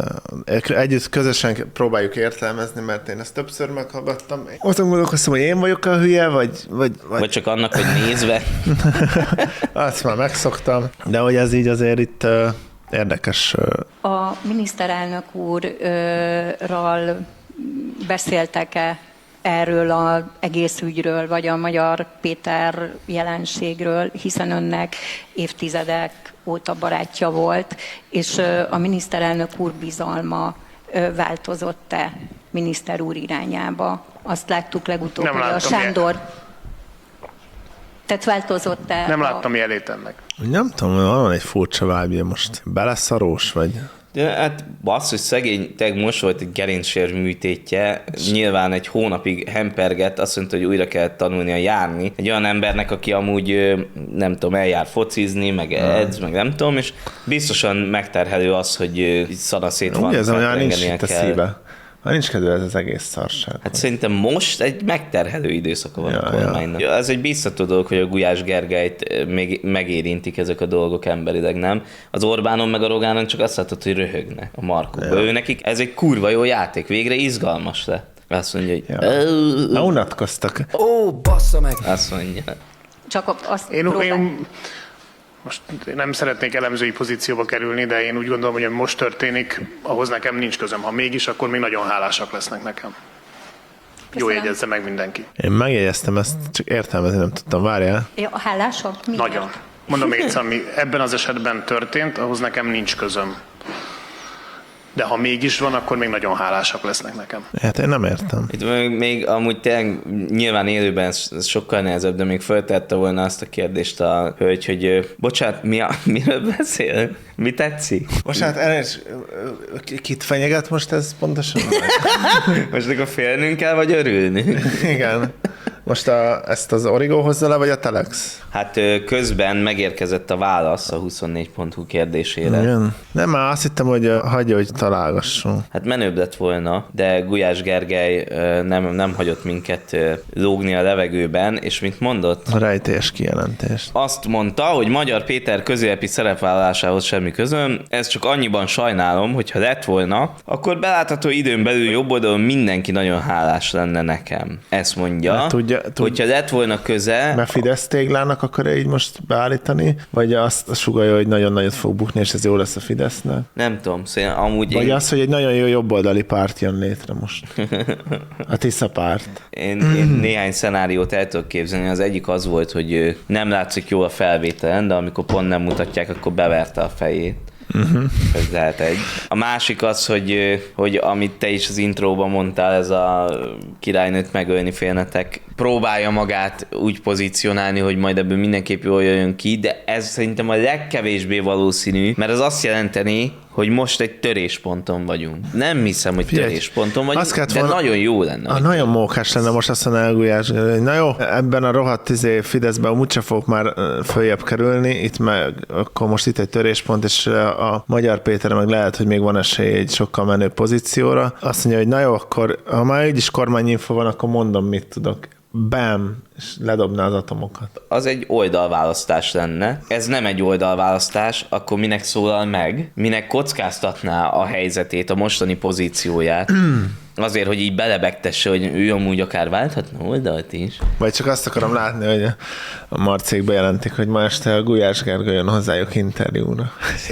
uh, együtt közösen próbáljuk értelmezni, mert én ezt többször meghallgattam. Azon gondolkoztam, hogy én vagyok a hülye, vagy... Vagy, vagy... vagy csak annak, hogy nézve. Azt már megszoktam. De hogy ez így azért itt uh, érdekes. Uh... A miniszterelnök úrral beszéltek-e erről az egész ügyről, vagy a Magyar Péter jelenségről, hiszen önnek évtizedek óta barátja volt, és a miniszterelnök úr bizalma változott-e miniszter úr irányába? Azt láttuk legutóbb, Nem hogy a Sándor... Jel. Tehát változott-e? Nem a... láttam jelét ennek. Nem tudom, van egy furcsa vibe most. Beleszarós vagy? De hát az, hogy szegény teg most volt egy gerincsér műtétje, nyilván egy hónapig hempergett, azt mondta, hogy újra kell tanulnia járni. Egy olyan embernek, aki amúgy nem tudom, eljár focizni, meg edz, meg nem tudom, és biztosan megterhelő az, hogy szanaszét van. Úgy érzem, hogy nincs itt a szíve. Ha nincs kedve ez az egész szarság. Hát szerintem most egy megterhelő időszaka van Ja, a kormánynak. Ja. Ez egy biztató dolog, hogy a Gulyás Gergelyt még megérintik ezek a dolgok emberileg, nem? Az Orbánon meg a Rogánon csak azt látod, hogy röhögnek a markukba. Ja. Ő nekik ez egy kurva jó játék, végre izgalmas lett. Azt mondja, hogy... Ja. Na, unatkoztak. Ó, bassza meg! Azt mondja. Csak azt Én, próbál... én most nem szeretnék elemzői pozícióba kerülni, de én úgy gondolom, hogy ami most történik, ahhoz nekem nincs közöm. Ha mégis, akkor még nagyon hálásak lesznek nekem. Jó Köszönöm. jegyezze meg mindenki. Én megjegyeztem ezt, csak értelmezni nem tudtam. Várjál. Ja, a hálások? Miért? Nagyon. Mondom még egyszer, ami ebben az esetben történt, ahhoz nekem nincs közöm. De ha mégis van, akkor még nagyon hálásak lesznek nekem. Hát én nem értem. Itt még, még amúgy tényleg nyilván élőben ez, ez sokkal nehezebb, de még föltette volna azt a kérdést a hölgy, hogy bocsánat, mi a, miről beszél? Mi tetszik? Most hát Ernés, kit fenyeget most ez pontosan? Most akkor félnünk kell, vagy örülnünk? Igen. Most a, ezt az Origo hozza le, vagy a Telex? Hát közben megérkezett a válasz a huszonnégy pont hu kérdésére. Igen. Nem, már azt hittem, hogy hagyja, hogy találgassunk. Hát menőbb lett volna, de Gulyás Gergely nem, nem hagyott minket lógni a levegőben, és mint mondott? A rejtélyes kijelentést. Azt mondta, hogy Magyar Péter közélepi szerepvállalásához semmi közöm, ezt csak annyiban sajnálom, hogyha lett volna, akkor belátható időn belül jobb oldalon mindenki nagyon hálás lenne nekem. Ezt mondja. Mert tudja, tud... Hogyha lett volna köze... Mert Fidesz téglának akar így most beállítani, vagy azt sugalja, hogy nagyon nagyot fog bukni, és ez jó lesz a Fidesznek? Nem tudom, szóval amúgy Vagy én... az, hogy egy nagyon jó jobboldali párt jön létre most. A Tisza párt. Én, én néhány szenáriót el tudok képzelni. Az egyik az volt, hogy nem látszik jó a felvételen, de amikor pont nem mutatják, akkor beverte a fejét. Uh-huh. Ez lehet egy. A másik az, hogy, hogy amit te is az intróban mondtál, ez a királynőt megölni félnetek, próbálja magát úgy pozícionálni, hogy majd ebből mindenképp jól jön ki, de ez szerintem a legkevésbé valószínű, mert az azt jelenteni, hogy most egy törésponton vagyunk. Nem hiszem, hogy Figyelj, törésponton vagyunk, de volna, nagyon jó lenne. A nagyon mókás lenne most azt mondani, Gulyás, na jó, ebben a rohadt izé Fideszben úgyse fogok már följebb kerülni, itt meg, akkor most itt egy töréspont, és a Magyar Péter meg lehet, hogy még van esély egy sokkal menőbb pozícióra. Azt mondja, hogy na jó, akkor ha már így is kormányinfo van, akkor mondom, mit tudok. Bam! És ledobná az atomokat. Az egy oldalválasztás lenne. Ez nem egy oldalválasztás, akkor minek szólal meg? Minek kockáztatná a helyzetét, a mostani pozícióját? Azért, hogy így belebegtesse, hogy ő amúgy akár válthatna oldalt is. Vagy csak azt akarom látni, hogy a Marcék bejelentik, hogy ma este a Gulyás Gergely jön hozzájuk interjúra.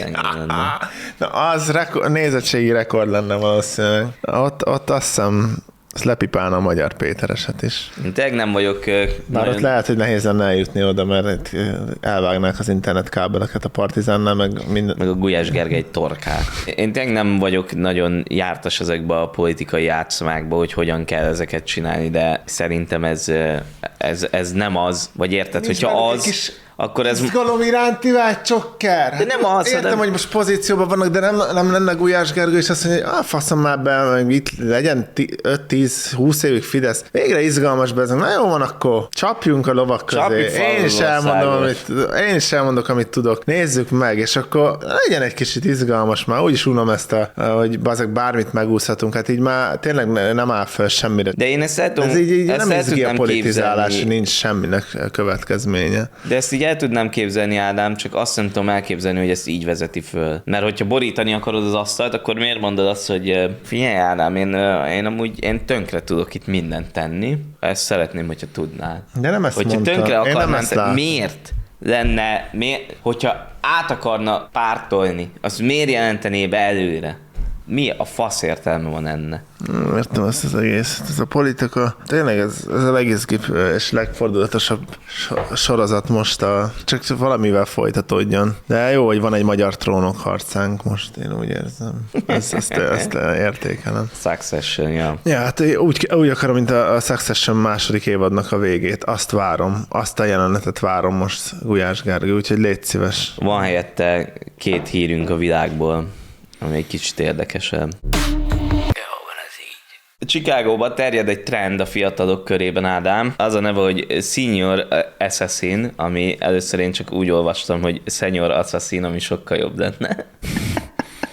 Na az reko- nézettségi rekord lenne valószínűleg. Ott, ott azt hiszem, ezt lepipálna a Magyar Péter eset is. Én tényleg nem vagyok... Uh, Bár nagyon... ott lehet, hogy nehéz lenne eljutni oda, mert elvágnák az internetkábeleket a Partizánnál, meg minden. Meg a Gulyás Gergely torkát. Én tényleg nem vagyok nagyon jártas ezekbe a politikai játszmákba, hogy hogyan kell ezeket csinálni, de szerintem ez, ez, ez nem az. Vagy érted, Nincs hogyha az... Akkor ez... Izgalom iránti vágy, csokker! De nem az, Értem, de... hogy most pozícióban vannak, de nem, nem lenne Gulyás Gergely, és azt mondja, hogy ah, faszom már be, meg itt legyen öt tíz húsz évig Fidesz. Végre izgalmas be, na jó van, akkor csapjunk a lovak közé. Én is, elmondom, amit, én is elmondok, amit tudok. Nézzük meg, és akkor legyen egy kicsit izgalmas már. Úgyis unom ezt, a, hogy bazeg bármit megúszhatunk. Hát így már tényleg nem áll fel semmire. De én ezt el tudom, Ez így, így ezt nem izgi a politizálás, képzelni. Nincs semminek következménye. De ezt így el tudnám képzelni, Ádám, csak azt nem tudom elképzelni, hogy ezt így vezeti föl. Mert hogyha borítani akarod az asztalt, akkor miért mondod azt, hogy figyelj, Ádám, én, én amúgy én tönkre tudok itt mindent tenni. Ezt szeretném, hogyha tudnál. De nem ezt hogyha mondta. tönkre akarnám tenni, miért lenne, miért, hogyha át akarna pártolni, az miért jelentené be előre? Mi a fasz értelme van ennek? Nem értem ezt az egész. Ez a politika, tényleg ez, ez a legizgibb és legfordulatosabb sorozat most, a, csak valamivel folytatódjon. De jó, hogy van egy magyar trónok harcánk most, én úgy érzem. Ezt, ezt, ezt értékelem. Succession, ja. Ja, hát úgy, úgy akarom, mint a, a Succession második évadnak a végét. Azt várom. Azt a jelenetet várom most Gulyás Gergely, úgyhogy légy szíves. Van helyette két hírünk a világból, ami egy kicsit érdekesebb. Chicagóban terjed egy trend a fiatalok körében, Ádám. Az a neve, hogy Senior Assassin, ami először én csak úgy olvastam, hogy Senior Assassin, ami sokkal jobb lenne.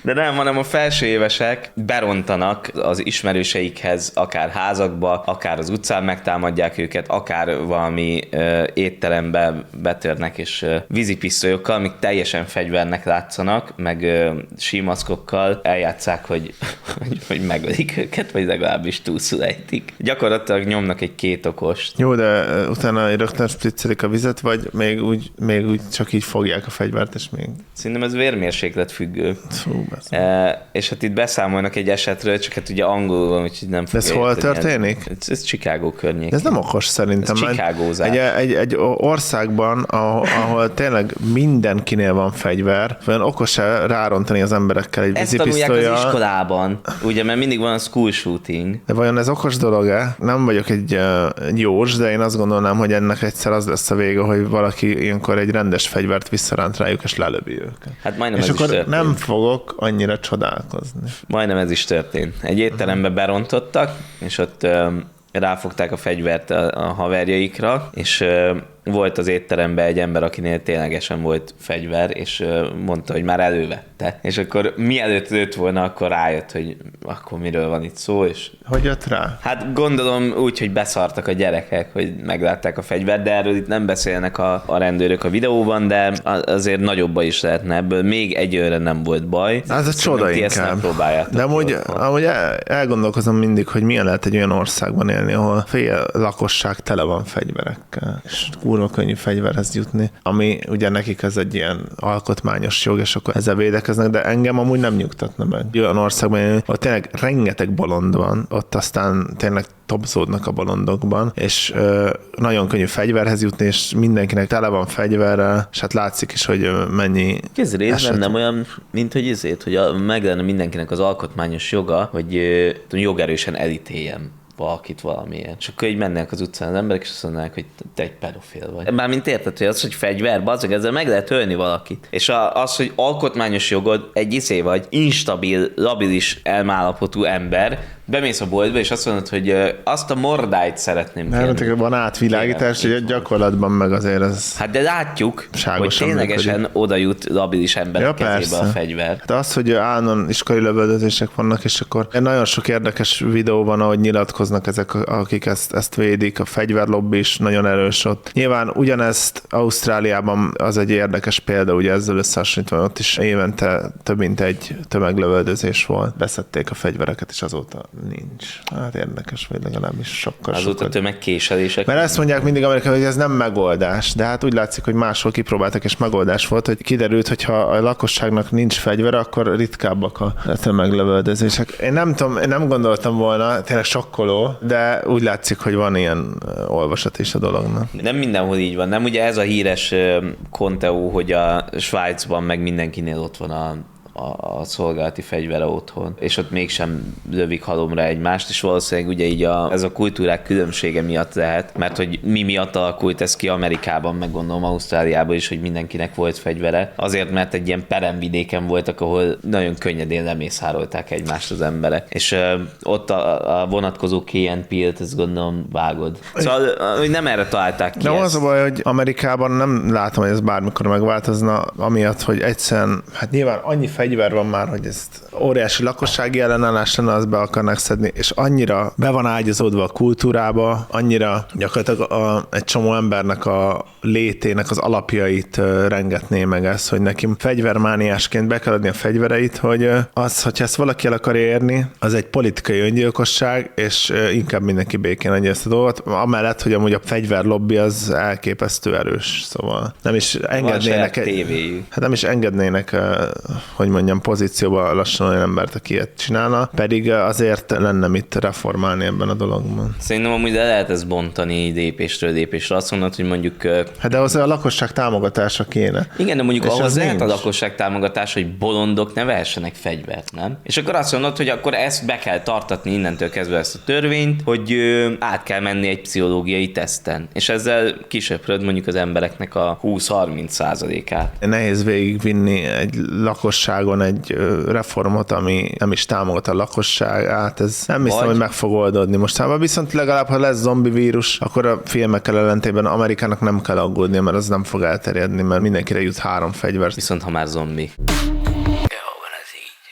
De nem, hanem a felső évesek berontanak az ismerőseikhez, akár házakba, akár az utcán megtámadják őket, akár valami ö, étterembe betörnek, és ö, vízipisztolyokkal, amik teljesen fegyvernek látszanak, meg ö, símaszkokkal eljátszák, hogy, hogy, hogy megölik őket, vagy legalábbis túlszul ejtik. Gyakorlatilag nyomnak egy két okost. Jó, de utána rögtön spriccelik a vizet, vagy még úgy, még úgy csak így fogják a fegyvert, és még... Szerintem ez vérmérséklet függő. Fú, e, és hát itt beszámolnak egy esetről, csak hát ugye angolul van, úgyhogy nem de ez hol történik? Ez, ez Chicago környék. Ez nem okos szerintem. Ez Chicagózás. Egy, egy, egy országban, ahol, ahol tényleg mindenkinél van fegyver, olyan okos rárontani az emberekkel egy vízipisztollyal. Ezt tanulják az iskolában, ugye, mert mindig van a school shooting. De vajon ez okos dolog-e? Nem vagyok egy uh, jós, de én azt gondolnám, hogy ennek egyszer az lesz a vége, hogy valaki ilyenkor egy rendes fegyvert visszaránt rájuk, és lelövi őket. Hát majdnem és ez akkor is történt. nem fogok annyira csodálkozni. Majdnem ez is történt. Egy étterembe berontottak, és ott um, ráfogták a fegyvert a, a haverjaikra, és uh, volt az étteremben egy ember, akinél ténylegesen volt fegyver, és uh, mondta, hogy már elővette. És akkor mielőtt lőtt volna, akkor rájött, hogy akkor miről van itt szó, és... Hogy jött rá? Hát gondolom úgy, hogy beszartak a gyerekek, hogy meglátták a fegyvert, de erről itt nem beszélnek a, a rendőrök a videóban, de azért nagyobba is lehetne ebből. Még egyőre nem volt baj. Ez a csoda inkább. De amúgy, amúgy el, elgondolkozom mindig, hogy milyen lehet egy olyan országban élni, ahol fél lakosság tele van fegyverekkel, és kurva könnyű fegyverhez jutni, ami ugye nekik ez egy ilyen alkotmányos jog, és akkor ezzel védekeznek, de engem amúgy nem nyugtatna meg. Olyan országban, ahol tényleg rengeteg bolond van, ott aztán tényleg topzódnak a bolondokban, és ö, nagyon könnyű fegyverhez jutni, és mindenkinek tele van fegyverrel, és hát látszik is, hogy mennyi... Ez részben nem olyan, mint hogy ezért, hogy a, meg lenne mindenkinek az alkotmányos joga, hogy ö, jogerősen elítéljem valakit valamilyen. És akkor így mennek az utcán az emberek, és azt mondanák, hogy te egy pedofil vagy. Mármint érted, hogy az, hogy fegyver, bazzag, ezzel meg lehet ölni valakit. És az, hogy alkotmányos jogod egy iszé vagy instabil, labilis, elmállapotú ember, bemész a boltba, és azt mondod, hogy azt a mordáit szeretném kérni. Nem, van átvilágítás, hogy gyakorlatban meg azért ez... Hát de látjuk, hogy ténylegesen működik. Oda jut labilis emberek Ja, kezébe persze. a fegyver. Hát az, hogy állandóan iskolai lövöldözések vannak, és akkor nagyon sok érdekes videó van, ahogy nyilatkoznak ezek, akik ezt, ezt védik, a fegyverlobbi is nagyon erős ott. Nyilván ugyanezt Ausztráliában az egy érdekes példa, ugye ezzel összehasonlítva, ott is évente több mint egy tömeglövöldözés volt. Beszedték a fegyvereket, és azóta nincs. Hát érdekes, vagy legalábbis sokkal Azóta sokkal. tömegkéselések. Mert ezt mondják mindig Amerikában, hogy ez nem megoldás, de hát úgy látszik, hogy máshol kipróbáltak, és megoldás volt, hogy kiderült, hogy ha a lakosságnak nincs fegyvere, akkor ritkábbak a tömeglövöldözések. Én nem tudom, én nem gondoltam volna, tényleg sokkoló, de úgy látszik, hogy van ilyen olvasat is a dolognak. Nem mindenhol így van, nem? Ugye ez a híres konteó, hogy a Svájcban meg mindenkinél ott van a a, a szolgálati fegyvere otthon, és ott mégsem lövik halomra egymást, és valószínűleg ugye így a, ez a kultúrák különbsége miatt lehet, mert hogy mi miatt alakult ez ki Amerikában, meg gondolom Ausztráliában is, hogy mindenkinek volt fegyvere, azért, mert egy ilyen peremvidéken voltak, ahol nagyon könnyedén lemészárolták egymást az emberek, és uh, ott a, a vonatkozó Key and Peele-t, ezt gondolom vágod. Szóval hogy nem erre találták ki. De ezt. az a baj, hogy Amerikában nem látom, hogy ez bármikor megváltozna, amiatt, hogy egyszerűen, hát nyilván annyi fegyver van már, hogy ezt óriási lakossági ellenállás lenne, azt be akarnak szedni, és annyira be van ágyazódva a kultúrába, annyira gyakorlatilag a, egy csomó embernek a létének az alapjait uh, rengetné meg ezt, hogy neki fegyvermániásként be kell adni a fegyvereit, hogy uh, az, hogyha ezt valaki el akar érni, az egy politikai öngyilkosság, és uh, inkább mindenki békén adja ezt a dolgot, amellett, hogy amúgy a fegyverlobbi az elképesztő erős, szóval nem is engednének, egy, hát nem is engednének, uh, hogy mondjam, pozícióba lassan olyan embert, aki ilyet csinálna, pedig azért lenne mit reformálni ebben a dologban. Szerintem amúgy le lehet ezt bontani lépésről lépésre. Azt mondod, hogy mondjuk... Hát de az a lakosság támogatása kéne. Igen, de mondjuk és ahhoz lehet nincs. a lakosság támogatás, hogy bolondok ne vehessenek fegyvert, nem? És akkor azt mondod, hogy akkor ezt be kell tartatni innentől kezdve ezt a törvényt, hogy ö, át kell menni egy pszichológiai teszten. És ezzel kisöpröd mondjuk az embereknek a húsz-harminc százalékát. Nehéz végigvinni egy lakosságon egy reformot, ami nem is támogat a lakosságát, ez nem hiszem, Vagy... hogy meg fog oldódni mostában, viszont legalább, ha lesz zombi vírus, akkor a filmekkel ellentétben Amerikának nem kell aggódni, mert az nem fog elterjedni, mert mindenkire jut három fegyver. Viszont ha már zombi. Jó van ez így.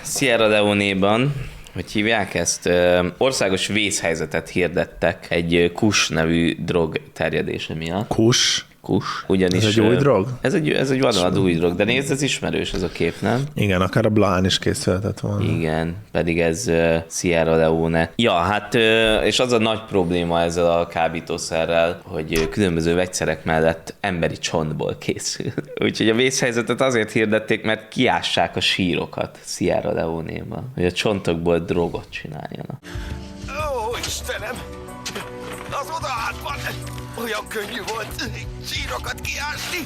Sierra Leone-ban, hogy hívják ezt, országos vészhelyzetet hirdettek egy kush nevű drog terjedése miatt. Kush? Kus. Ugyanis, ez egy új drog? Ez egy, ez egy vadonatúj új drog, de nézd, ez ismerős ez a kép, nem? Igen, akár a Blahán is készülhetett volna. Igen, pedig ez uh, Sierra Leone. Ja, hát uh, és az a nagy probléma ezzel a kábítószerrel, hogy uh, különböző vegyszerek mellett emberi csontból készül. Úgyhogy a vészhelyzetet azért hirdették, mert kiássák a sírokat Sierra Leone-ban, hogy a csontokból drogot csináljanak. Ó, Istenem! Az odahátban olyan könnyű volt sírokat kiásni.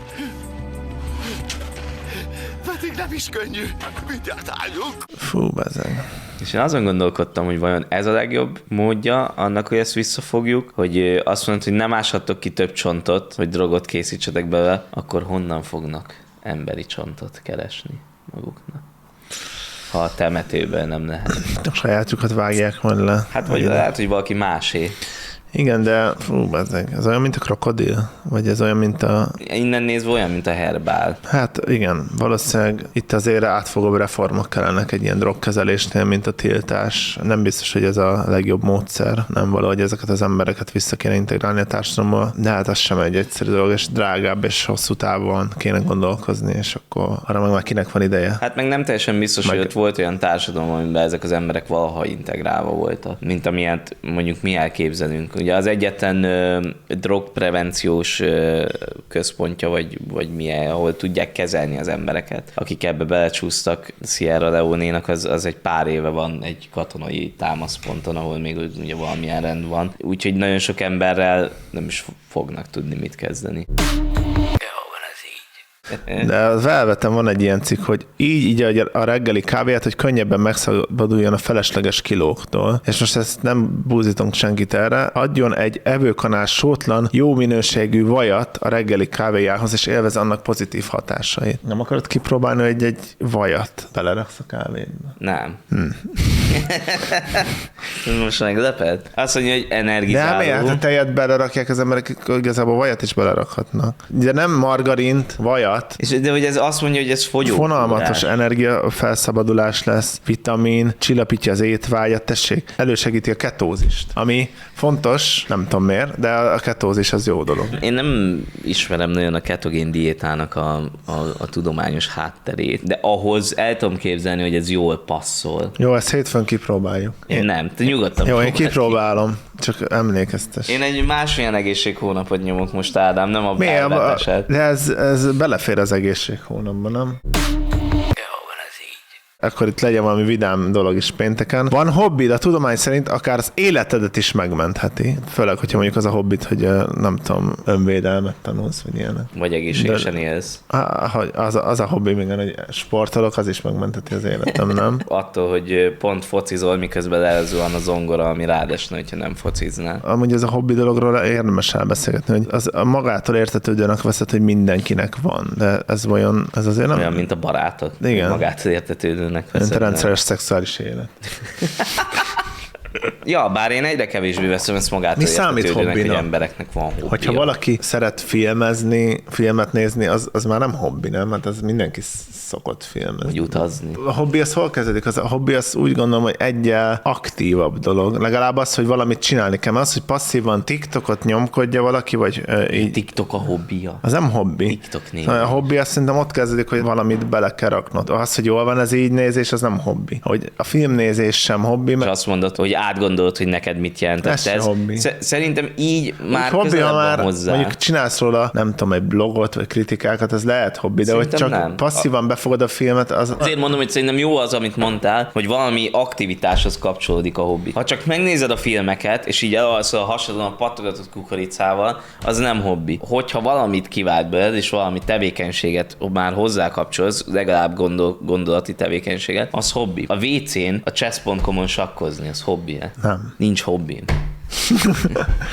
Pedig nem is könnyű. Mindjárt álljunk. Fú, bezeg. És én azon gondolkodtam, hogy vajon ez a legjobb módja annak, hogy ezt visszafogjuk, hogy azt mondod, hogy nem áshattok ki több csontot, hogy drogot készítsetek belőle, akkor honnan fognak emberi csontot keresni maguknak? Ha a temetőben nem lehet. A sajátjukat vágják majd le. Hát vagy lehet, hogy valaki másé. Igen, de fú, ezek, ez olyan, mint a krokodil? Vagy ez olyan, mint a... Innen nézve olyan, mint a herbál. Hát igen, valószínűleg itt azért átfogóbb reformok kellenek egy ilyen drogkezelésnél, mint a tiltás. Nem biztos, hogy ez a legjobb módszer. Nem valahogy ezeket az embereket vissza kéne integrálni a társadalomba, de hát az sem egy egyszerű dolog, és drágább és hosszú távon kéne gondolkozni, és akkor arra meg már kinek van ideje. Hát meg nem teljesen biztos, meg... hogy ott volt olyan társadalom, amiben ezek az emberek valaha integrálva voltak, mint amilyet mondjuk mi elképzelünk. Ugye az egyetlen ö, drogprevenciós ö, központja, vagy, vagy milyen, ahol tudják kezelni az embereket, akik ebbe belecsúsztak Sierra Leone-nak, az, az egy pár éve van egy katonai támaszponton, ahol még ugye valamilyen rend van. Úgyhogy nagyon sok emberrel nem is fognak tudni mit kezdeni. De az Velveten van egy ilyen cikk, hogy így így a reggeli kávéját, hogy könnyebben megszabaduljon a felesleges kilóktól. És most ezt nem búzítunk senkit erre. Adjon egy evőkanás sótlan, jó minőségű vajat a reggeli kávéjához, és élvez annak pozitív hatásait. Nem akarod kipróbálni, hogy egy vajat beleraksz a kávédba? Nem. Hmm. Most megleped? Azt mondja, hogy energizáló. De miért? A tejet belerakják az emberek, igazából vajat is belerakhatnak. De nem margarint, vajat. És de hogy ez azt mondja, hogy ez fogyó. Fonalmatos energia felszabadulás lesz, vitamin, csillapítja az étvágyat, tessék, elősegíti a ketózist, ami fontos, nem tudom miért, de a ketózis az jó dolog. Én nem ismerem nagyon a ketogén diétának a, a, a tudományos hátterét, de ahhoz el tudom képzelni, hogy ez jól passzol. Jó, ezt hétfőn kipróbáljuk. Én, én nem, te nyugodtan. Jó, én kipróbálom, ki. Csak emlékeztes. Én egy másmilyen egészséghónapot nyomok most, Ádám, nem a belveteset. De ez, ez belefér az egészséghónapban, nem? Akkor itt legyen valami vidám dolog is pénteken. Van hobbid, a tudomány szerint akár az életedet is megmentheti. Főleg, hogyha mondjuk az a hobbid, hogy nem tudom, önvédelmet tanulsz, vagy ilyenek. Vagy egészségesen élsz. Az, az a hobbi, még hogy sportolok, az is megmentheti az életem, nem? Attól, hogy pont focizol, miközben lezuhan a zongora, ami rád esne, hogyha nem fociznál. Amúgy ez a hobbi dologról érdemes elbeszélgetni, hogy az a magától értetődőnek veszed, hogy mindenkinek van. De ez olyan, ez azért nem... Olyan, mint a barátok. Igen. Magától értetődő. Mint a rendszeres szexuális élet. Ja, bár én egyre kevésbé veszem ezt magától értetődőnek, hogy embereknek van hobbija. Hogyha valaki szeret filmezni, filmet nézni, az, az már nem hobbi, nem? Hát az mindenki szokott filmezni. Vagy utazni. A hobbi az hol kezdődik? Az, a hobbi az úgy gondolom, hogy egyel aktívabb dolog. Legalább az, hogy valamit csinálni kell. Az, hogy passzívan TikTokot nyomkodja valaki, vagy uh, így... TikTok a hobbija. Az nem hobbi. TikTok néz. A hobbi azt szerintem ott kezdődik, hogy valamit bele kell raknod. Az, hogy jól van ez így nézés, az nem hobbi. Hogy a filmnézés sem hobbi. És azt mondod, hogy átgondolod, hogy neked mit jelent. Ez, ez hobbi. Szerintem így már hobbi, közelebb már van hozzá. Mondjuk csinálsz róla, nem tudom, egy blogot, vagy kritikákat, az lehet hobbi, de szerintem hogy csak nem. Passzívan befogod a filmet, az... Azért mondom, hogy szerintem jó az, amit mondtál, hogy valami aktivitáshoz kapcsolódik a hobbi. Ha csak megnézed a filmeket, és így elalszol a hasadon a pattogatott kukoricával, az nem hobbi. Hogyha valamit kivált belőled, és valami tevékenységet már hozzá kapcsolsz, legalább gondol, gondolati tevékenységet, az hobbi. A vécén, a chess pont com-on sakkozni, az hobbi. Nem. Nincs hobbim.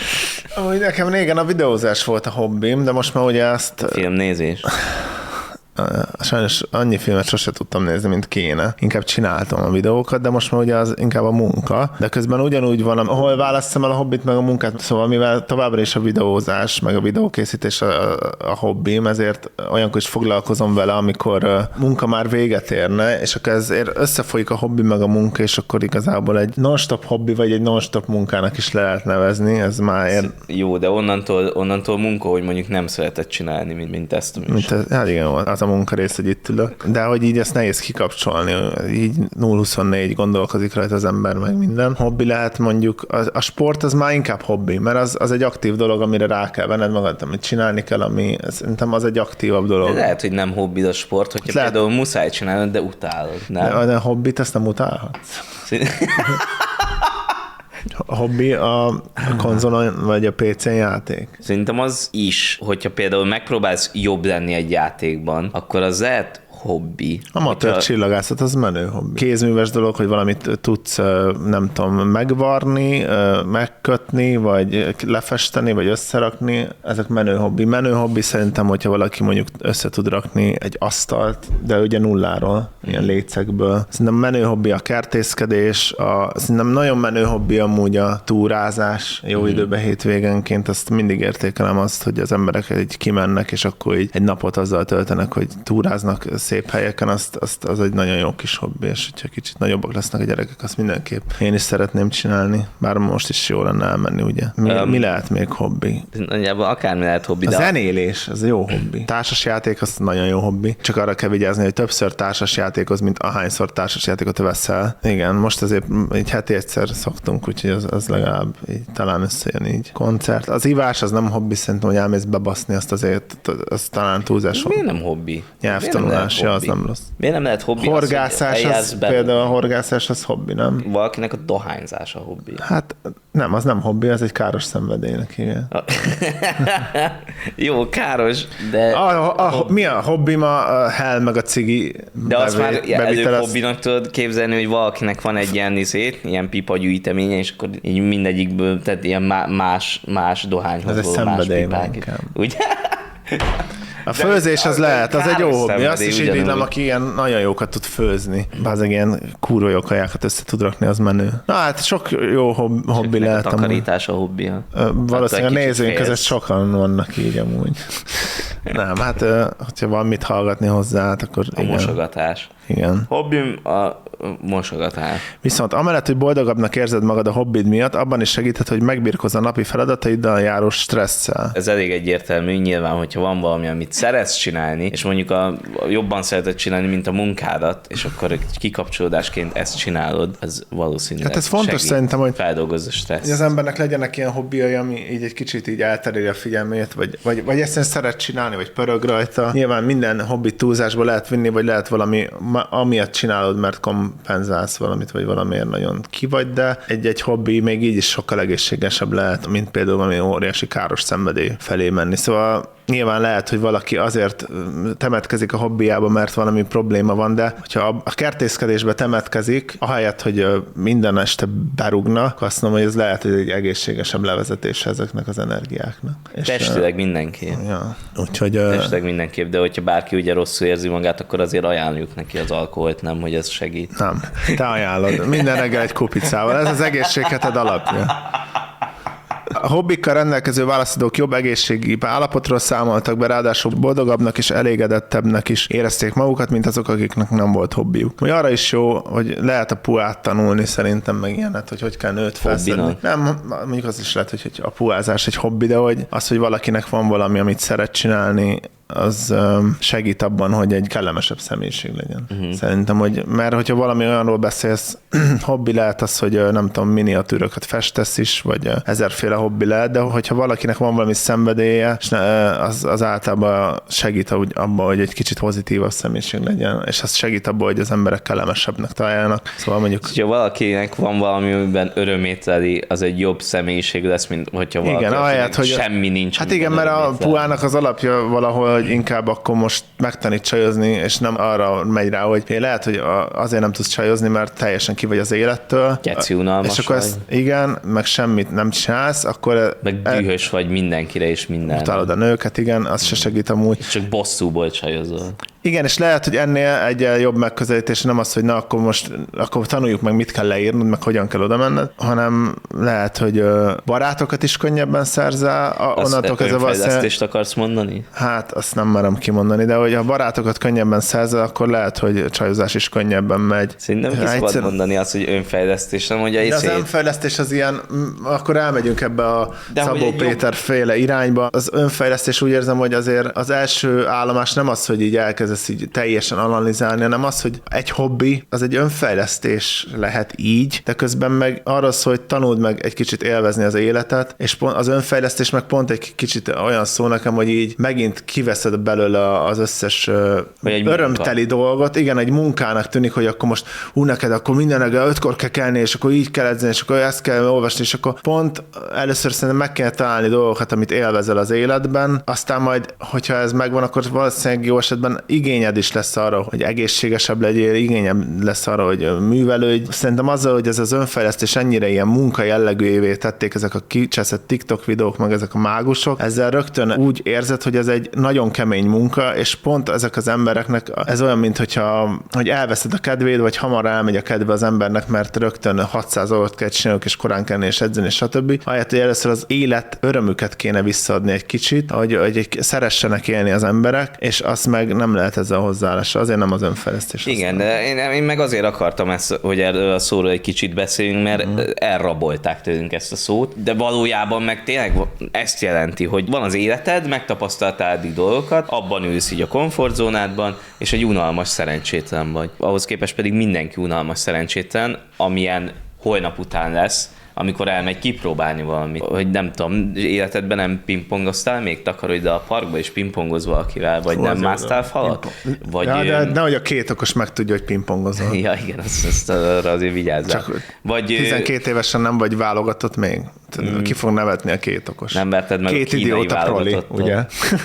Amúgy nekem régen a videózás volt a hobbim, de most már ugye ezt... A filmnézés. sajnos annyi filmet sose tudtam nézni, mint kéne. Inkább csináltam a videókat, de most már ugye az inkább a munka. De közben ugyanúgy van, ahol választom el a hobbit meg a munkát, szóval mivel továbbra is a videózás, meg a videókészítés a, a hobbim, ezért olyankor is foglalkozom vele, amikor munka már véget érne, és akkor ezért összefolyik a hobbi meg a munka, és akkor igazából egy non-stop hobbi, vagy egy non-stop munkának is le lehet nevezni, ez már ér... Jó, de onnantól, onnantól munka, hogy mondjuk nem szeretett csinálni, mint, mint ezt a műsor. Hát igen, az a munkarész, hogy itt ülök. De hogy így ezt nehéz kikapcsolni, így nulla huszonnégy gondolkozik rajta az ember, meg minden. Hobbi lehet mondjuk, a, a sport az már inkább hobbi, mert az, az egy aktív dolog, amire rá kell venned magad, amit csinálni kell, ami szerintem az egy aktívabb dolog. De lehet, hogy nem hobbi a sport, hogyha lehet... például muszáj csinálnod, de utálod. Nem? De, de a hobbit ezt nem utálhatsz. A hobbi a konzolon vagy a pé cén játék? Szerintem az is, hogyha például megpróbálsz jobb lenni egy játékban, akkor az lehet hobbi. Amatőr hogyha... csillagászat, az menő hobbi. Kézműves dolog, hogy valamit tudsz, nem tudom, megvarni, megkötni, vagy lefesteni, vagy összerakni, ezek menő hobbi. Menő hobbi szerintem, hogyha valaki mondjuk össze tud rakni egy asztalt, de ugye nulláról, ilyen lécekből. Szerintem menő hobbi a kertészkedés, a, szerintem nagyon menő hobbi amúgy a túrázás, jó hmm. időben hétvégenként, azt mindig értékelem azt, hogy az emberek egy kimennek, és akkor így egy napot azzal töltenek, hogy túráznak szép helyeken, azt, azt, az egy nagyon jó kis hobbi, és hogyha kicsit nagyobbak lesznek a gyerekek, azt mindenképp én is szeretném csinálni, bár most is jó lenne elmenni, ugye. Mi, um, mi lehet még hobbi? Nagyjából akármi lehet hobbi. A de zenélés, az jó hobbi. Társasjáték, az nagyon jó hobbi. Csak arra kell vigyázni, hogy többször társasjátékoz, mint ahányszor társasjátékot veszel. Igen, most azért egy heti egyszer szoktunk, úgyhogy az, az legalább így, talán összejön így. Koncert. Az ivás, az nem hobbi, szerintem, hogy elmész bebaszni, azt azért, az talán túlzás. Miért nem hobbi? Nyelvtanulás. Ja, az nem rossz. Miért nem lehet hobbi? Horgászás, az, az például a horgászás az hobbi, nem? Valakinek a dohányzás a hobbi. Hát nem, az nem hobbi, az egy káros szenvedélynek, igen. Jó, káros, de... A, a, a, mi a hobbi ma? A hell meg a cigi. De bevé, azt már előbb hobbinak tudod képzelni, hogy valakinek van egy ilyen izét, ilyen pipa gyűjteménye, és akkor így mindegyikből, tehát ilyen más, más dohányhoz való más pipák. Ugye? A főzés az lehet, az egy jó hobbi. Azt is irigylem, aki ilyen nagyon jókat tud főzni. Bázeg ilyen kurva jó kajákat össze tud rakni, az menő. Na hát sok jó hob- hobbi lehet. A takarítás a hobbija. Valószínűleg a nézőink között sokan vannak így amúgy. Nem, hát hogyha van mit hallgatni hozzá, hát akkor a igen. mosogatás. Igen. Hobbim a mosogatás. Viszont amellett, hogy boldogabbnak érzed magad a hobbid miatt, abban is segíthet, hogy megbirkózz a napi feladataiddal járó stresszel. Ez elég egyértelmű, nyilván, hogyha van valami, amit szeretsz csinálni, és mondjuk a, a jobban szereted csinálni, mint a munkádat, és akkor egy kikapcsolódásként ezt csinálod, ez valószínűleg hát ez fontos segít, szerintem, hogy feldolgozza stressz. Hogy az embernek legyenek ilyen hobbiai, ami így egy kicsit így eltereli a figyelmét, vagy, vagy, vagy ezt szeret csinálni, vagy pörög rajta. Nyilván minden hobbi túlzásba lehet vinni, vagy lehet valami, amiatt csinálod, mert kompenzálsz valamit, vagy valamiért nagyon ki vagy, de egy-egy hobbi még így is sokkal egészségesebb lehet, mint például valami óriási káros szenvedély felé menni. Szóval nyilván lehet, hogy valaki azért temetkezik a hobbiába, mert valami probléma van, de hogyha a kertészkedésbe temetkezik, ahelyett, hogy minden este berúgnak, azt mondom, hogy ez lehet, hogy egy egészségesebb levezetés ezeknek az energiáknak. Testileg mindenképp. Ja. Úgyhogy, Testileg mindenképp, de hogyha bárki ugye rosszul érzi magát, akkor azért ajánljuk neki az alkoholt, nem, hogy ez segít. Nem, te ajánlod. Minden reggel egy kupicával. Ez az egészségheted alapja. A hobbikkal rendelkező válaszadók jobb egészségi állapotról számoltak be, ráadásul boldogabbnak és elégedettebbnek is érezték magukat, mint azok, akiknek nem volt hobbiuk. Hogy arra is jó, hogy lehet a puát tanulni szerintem, meg ilyenet, hogy hogy kell nőt felszedni. Nem, mondjuk az is lehet, hogy a puázás egy hobbi, de hogy az, hogy valakinek van valami, amit szeret csinálni, az segít abban, hogy egy kellemesebb személyiség legyen. Uh-huh. Szerintem, hogy, mert hogyha valami olyanról beszélsz, hobbi lehet az, hogy nem tudom, miniatűröket festesz is, vagy ezerféle hobbi lehet, de hogyha valakinek van valami szenvedélye, az, az általában segít abban, hogy egy kicsit pozitívabb személyiség legyen, és az segít abban, hogy az emberek kellemesebbnek találjanak. Szóval mondjuk... Ha valakinek van valami, amiben örömét leli, az egy jobb személyiség lesz, mint hogyha valaki, igen, ahelyett, hogy semmi nincs. Hát igen, mert a puának az alapja valahol, hogy inkább akkor most megtanít csajozni, és nem arra megy rá, hogy lehet, hogy azért nem tudsz csajozni, mert teljesen ki vagy az élettől. Geci unalmas és akkor vagy. Ezt, igen, meg semmit nem csinálsz, akkor... Meg dühös e, vagy mindenkire és minden. Utálod a nőket, igen, az se segít amúgy. Csak bosszúból csajozol. Igen, és lehet, hogy ennél egy jobb megközelítés nem az, hogy na, akkor most akkor tanuljuk meg, mit kell leírnod, meg hogyan kell oda menned, hanem lehet, hogy barátokat is könnyebben szerzel. Azt önfejlesztést akarsz mondani? Hát, azt nem merem kimondani, de hogy ha barátokat könnyebben szerzel, akkor lehet, hogy csajozás is könnyebben megy. Szerintem ki szabad egyszer... mondani azt, hogy önfejlesztés, nem mondja. De az önfejlesztés az ilyen, akkor elmegyünk ebbe a de Szabó Péter jobb... féle irányba. Az önfejlesztés úgy érzem, hogy azért az első állomás nem az, hogy így elkezdesz így teljesen analizálni, hanem az, hogy egy hobbi, az egy önfejlesztés lehet így, de közben meg arra szól, hogy tanuld meg egy kicsit élvezni az életet, és pont az önfejlesztés meg pont egy kicsit olyan szó nekem, hogy így megint kiveszed belőle az összes örömteli munka. dolgot. Igen, egy munkának tűnik, hogy akkor most hú, neked akkor minden reggel ötkor kell kelni, és akkor így kell edzeni, és akkor ezt kell olvasni, és akkor pont először szerintem meg kell találni dolgokat, amit élvezel az életben, aztán majd, hogyha ez megvan, akkor valószínűleg jó esetben igényed is lesz arra, hogy egészségesebb legyél, igényed lesz arra, hogy művelődj. Szerintem azzal, hogy ez az önfejlesztés ennyire ilyen munka jellegűvé tették ezek a kicseszett TikTok videók, meg ezek a mágusok, ezzel rögtön úgy érzed, hogy ez egy nagyon kemény munka, és pont ezek az embereknek ez olyan, mint hogyha, hogy elveszed a kedvéd, vagy hamar elmegy a kedve az embernek, mert rögtön hatszáz órat kell csinálni, és korán kelni, és edzeni, stb. Ahelyett, hogy először az élet örömüket kéne visszaadni egy kicsit, hogy, hogy szeressenek élni az emberek, és azt meg nem lehet ezzel hozzáállással, azért nem az önfejlesztés. Igen, de én, én meg azért akartam ezt, hogy erről a szóról egy kicsit beszéljünk, mert mm. elrabolták tőlünk ezt a szót, de valójában meg tényleg ezt jelenti, hogy van az életed, megtapasztaltál eddig dolgokat, abban ülsz így a komfortzónádban, és egy unalmas szerencsétlen vagy. Ahhoz képest pedig mindenki unalmas szerencsétlen, amilyen holnap után lesz, amikor elmegy kipróbálni valamit. Hogy nem tudom, életedben nem pingpongoztál, még takarodj a parkba és pingpongoz valakivel, vagy Hú, nem másztál falat? Vagy ja, de nehogy a két okos meg tudja, hogy pingpongozol. Ja, igen, azt, azt arra azért vigyázzál. Csak vagy, tizenkét évesen nem vagy válogatott még. Mm. Ki fog nevetni a két okos. Nem verted meg két a kínai idióta proli, ugye?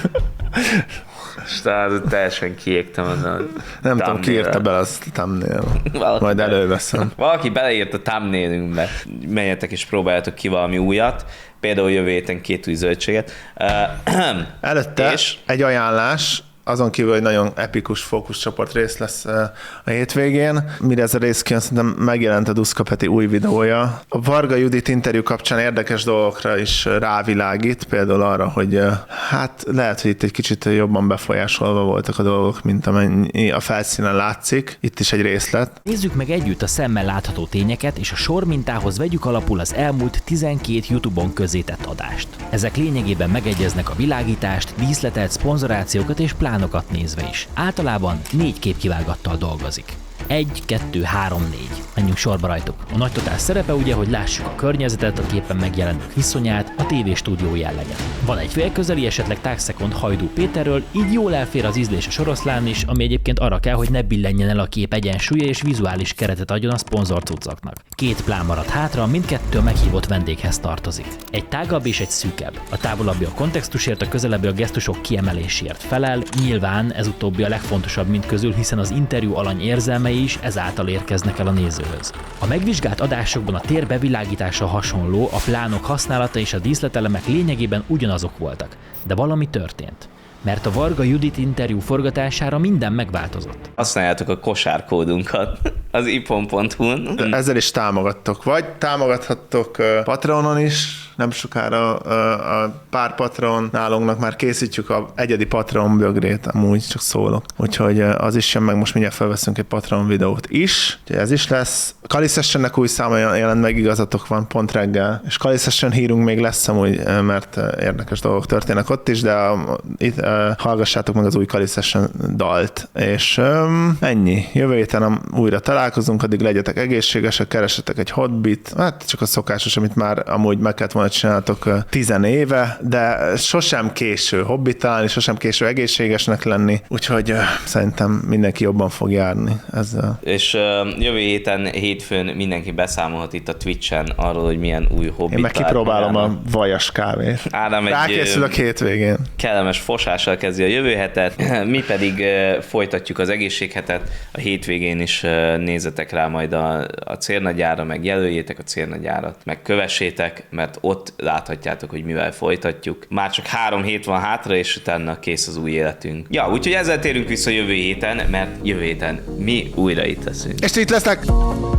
És teljesen kiégtem azon. Nem tudom, ki írta bele azt a thumbnail. Majd előveszem. Valaki beleírt a thumbnailünkbe. Menjetek és próbáljatok ki valami újat. Például jövő héten két új zöldséget. Előtte és... egy ajánlás, azon kívül, hogy nagyon epikus fókuszcsoport rész lesz a hétvégén. Mire ez a rész kijön, szerintem megjelent a Duszka Peti új videója. A Varga Judit interjú kapcsán érdekes dolgokra is rávilágít, például arra, hogy hát lehet, hogy itt egy kicsit jobban befolyásolva voltak a dolgok, mint amennyi a felszínen látszik. Itt is egy részlet. Nézzük meg együtt a szemmel látható tényeket, és a sormintához vegyük alapul az elmúlt tizenkét YouTube-on közzétett adást. Ezek lényegében megegyeznek a világítást, díszletet, szponzorációkat és plánokat nézve is. Általában négy képkivágattal dolgozik. Egy, kettő, három, négy. Menjünk sorba rajtuk. A nagy totál szerepe ugye, hogy lássuk a környezetet, a képen megjelenők viszonyát, a tévéstúdió jelleget. Van egy félközeli, esetleg tágszekond Hajdú Péterről, így jól elfér az ízlés a soroszlán is, ami egyébként arra kell, hogy ne billenjen el a kép egyensúlya és vizuális keretet adjon a szponzor cuccaknak. Két plán maradt hátra, mindkettő a meghívott vendéghez tartozik. Egy tágabb és egy szűkebb. A távolabbi a kontextusért, a közelebbi a gesztusok kiemelésért felel, nyilván ez utóbbi a legfontosabb mind közül, hiszen az interjú alany érzelmei is ezáltal érkeznek el a nézőhöz. A megvizsgált adásokban a tér bevilágítása hasonló, a plánok használata és a díszletelemek lényegében ugyanazok voltak, de valami történt. Mert a Varga Judit interjú forgatására minden megváltozott. Használjátok a kosárkódunkat az ipon pont hu-n. De ezzel is támogattok. Vagy támogathattok Patreonon is, nem sokára a pár Patreon nálunknak már készítjük a egyedi Patreon bögrét, amúgy csak szólok. Úgyhogy az is jön meg, most mindjárt felveszünk egy Patreon videót is. Úgyhogy ez is lesz. Kali Sessionnek új száma jelent meg, igazatok van, pont reggel. És Kali Session hírunk még lesz amúgy, mert érdekes dolgok történnek ott is, de a, itt uh, hallgassátok meg az új Kali Session dalt. És um, ennyi. Jövő héten újra találkozunk, addig legyetek egészségesek, keresetek egy hobbit. Hát csak a szokásos, amit már amúgy meg kellett volna csináltok tizen éve, de sosem késő hobbit találni, sosem késő egészségesnek lenni, úgyhogy uh, szerintem mindenki jobban fog járni ezzel. És uh, jövő héten hétfőn mindenki beszámolhat itt a Twitchen arról, hogy milyen új hobbit. Én meg kipróbálom a vajas kávét. Ádám egy rákészülök hétvégén. Kellemes fosással kezdi a jövő hetet, mi pedig uh, folytatjuk az egészséghetet. A hétvégén is uh, nézzetek rá majd a, a Cérnagyára, meg jelöljétek a Cérnagyárat, meg kövessétek, mert ott ott láthatjátok, hogy mivel folytatjuk. Már csak három hét van hátra, és utána kész az új életünk. Ja, úgyhogy ezzel térünk vissza jövő héten, mert jövő héten mi újra itt leszünk. És itt lesznek!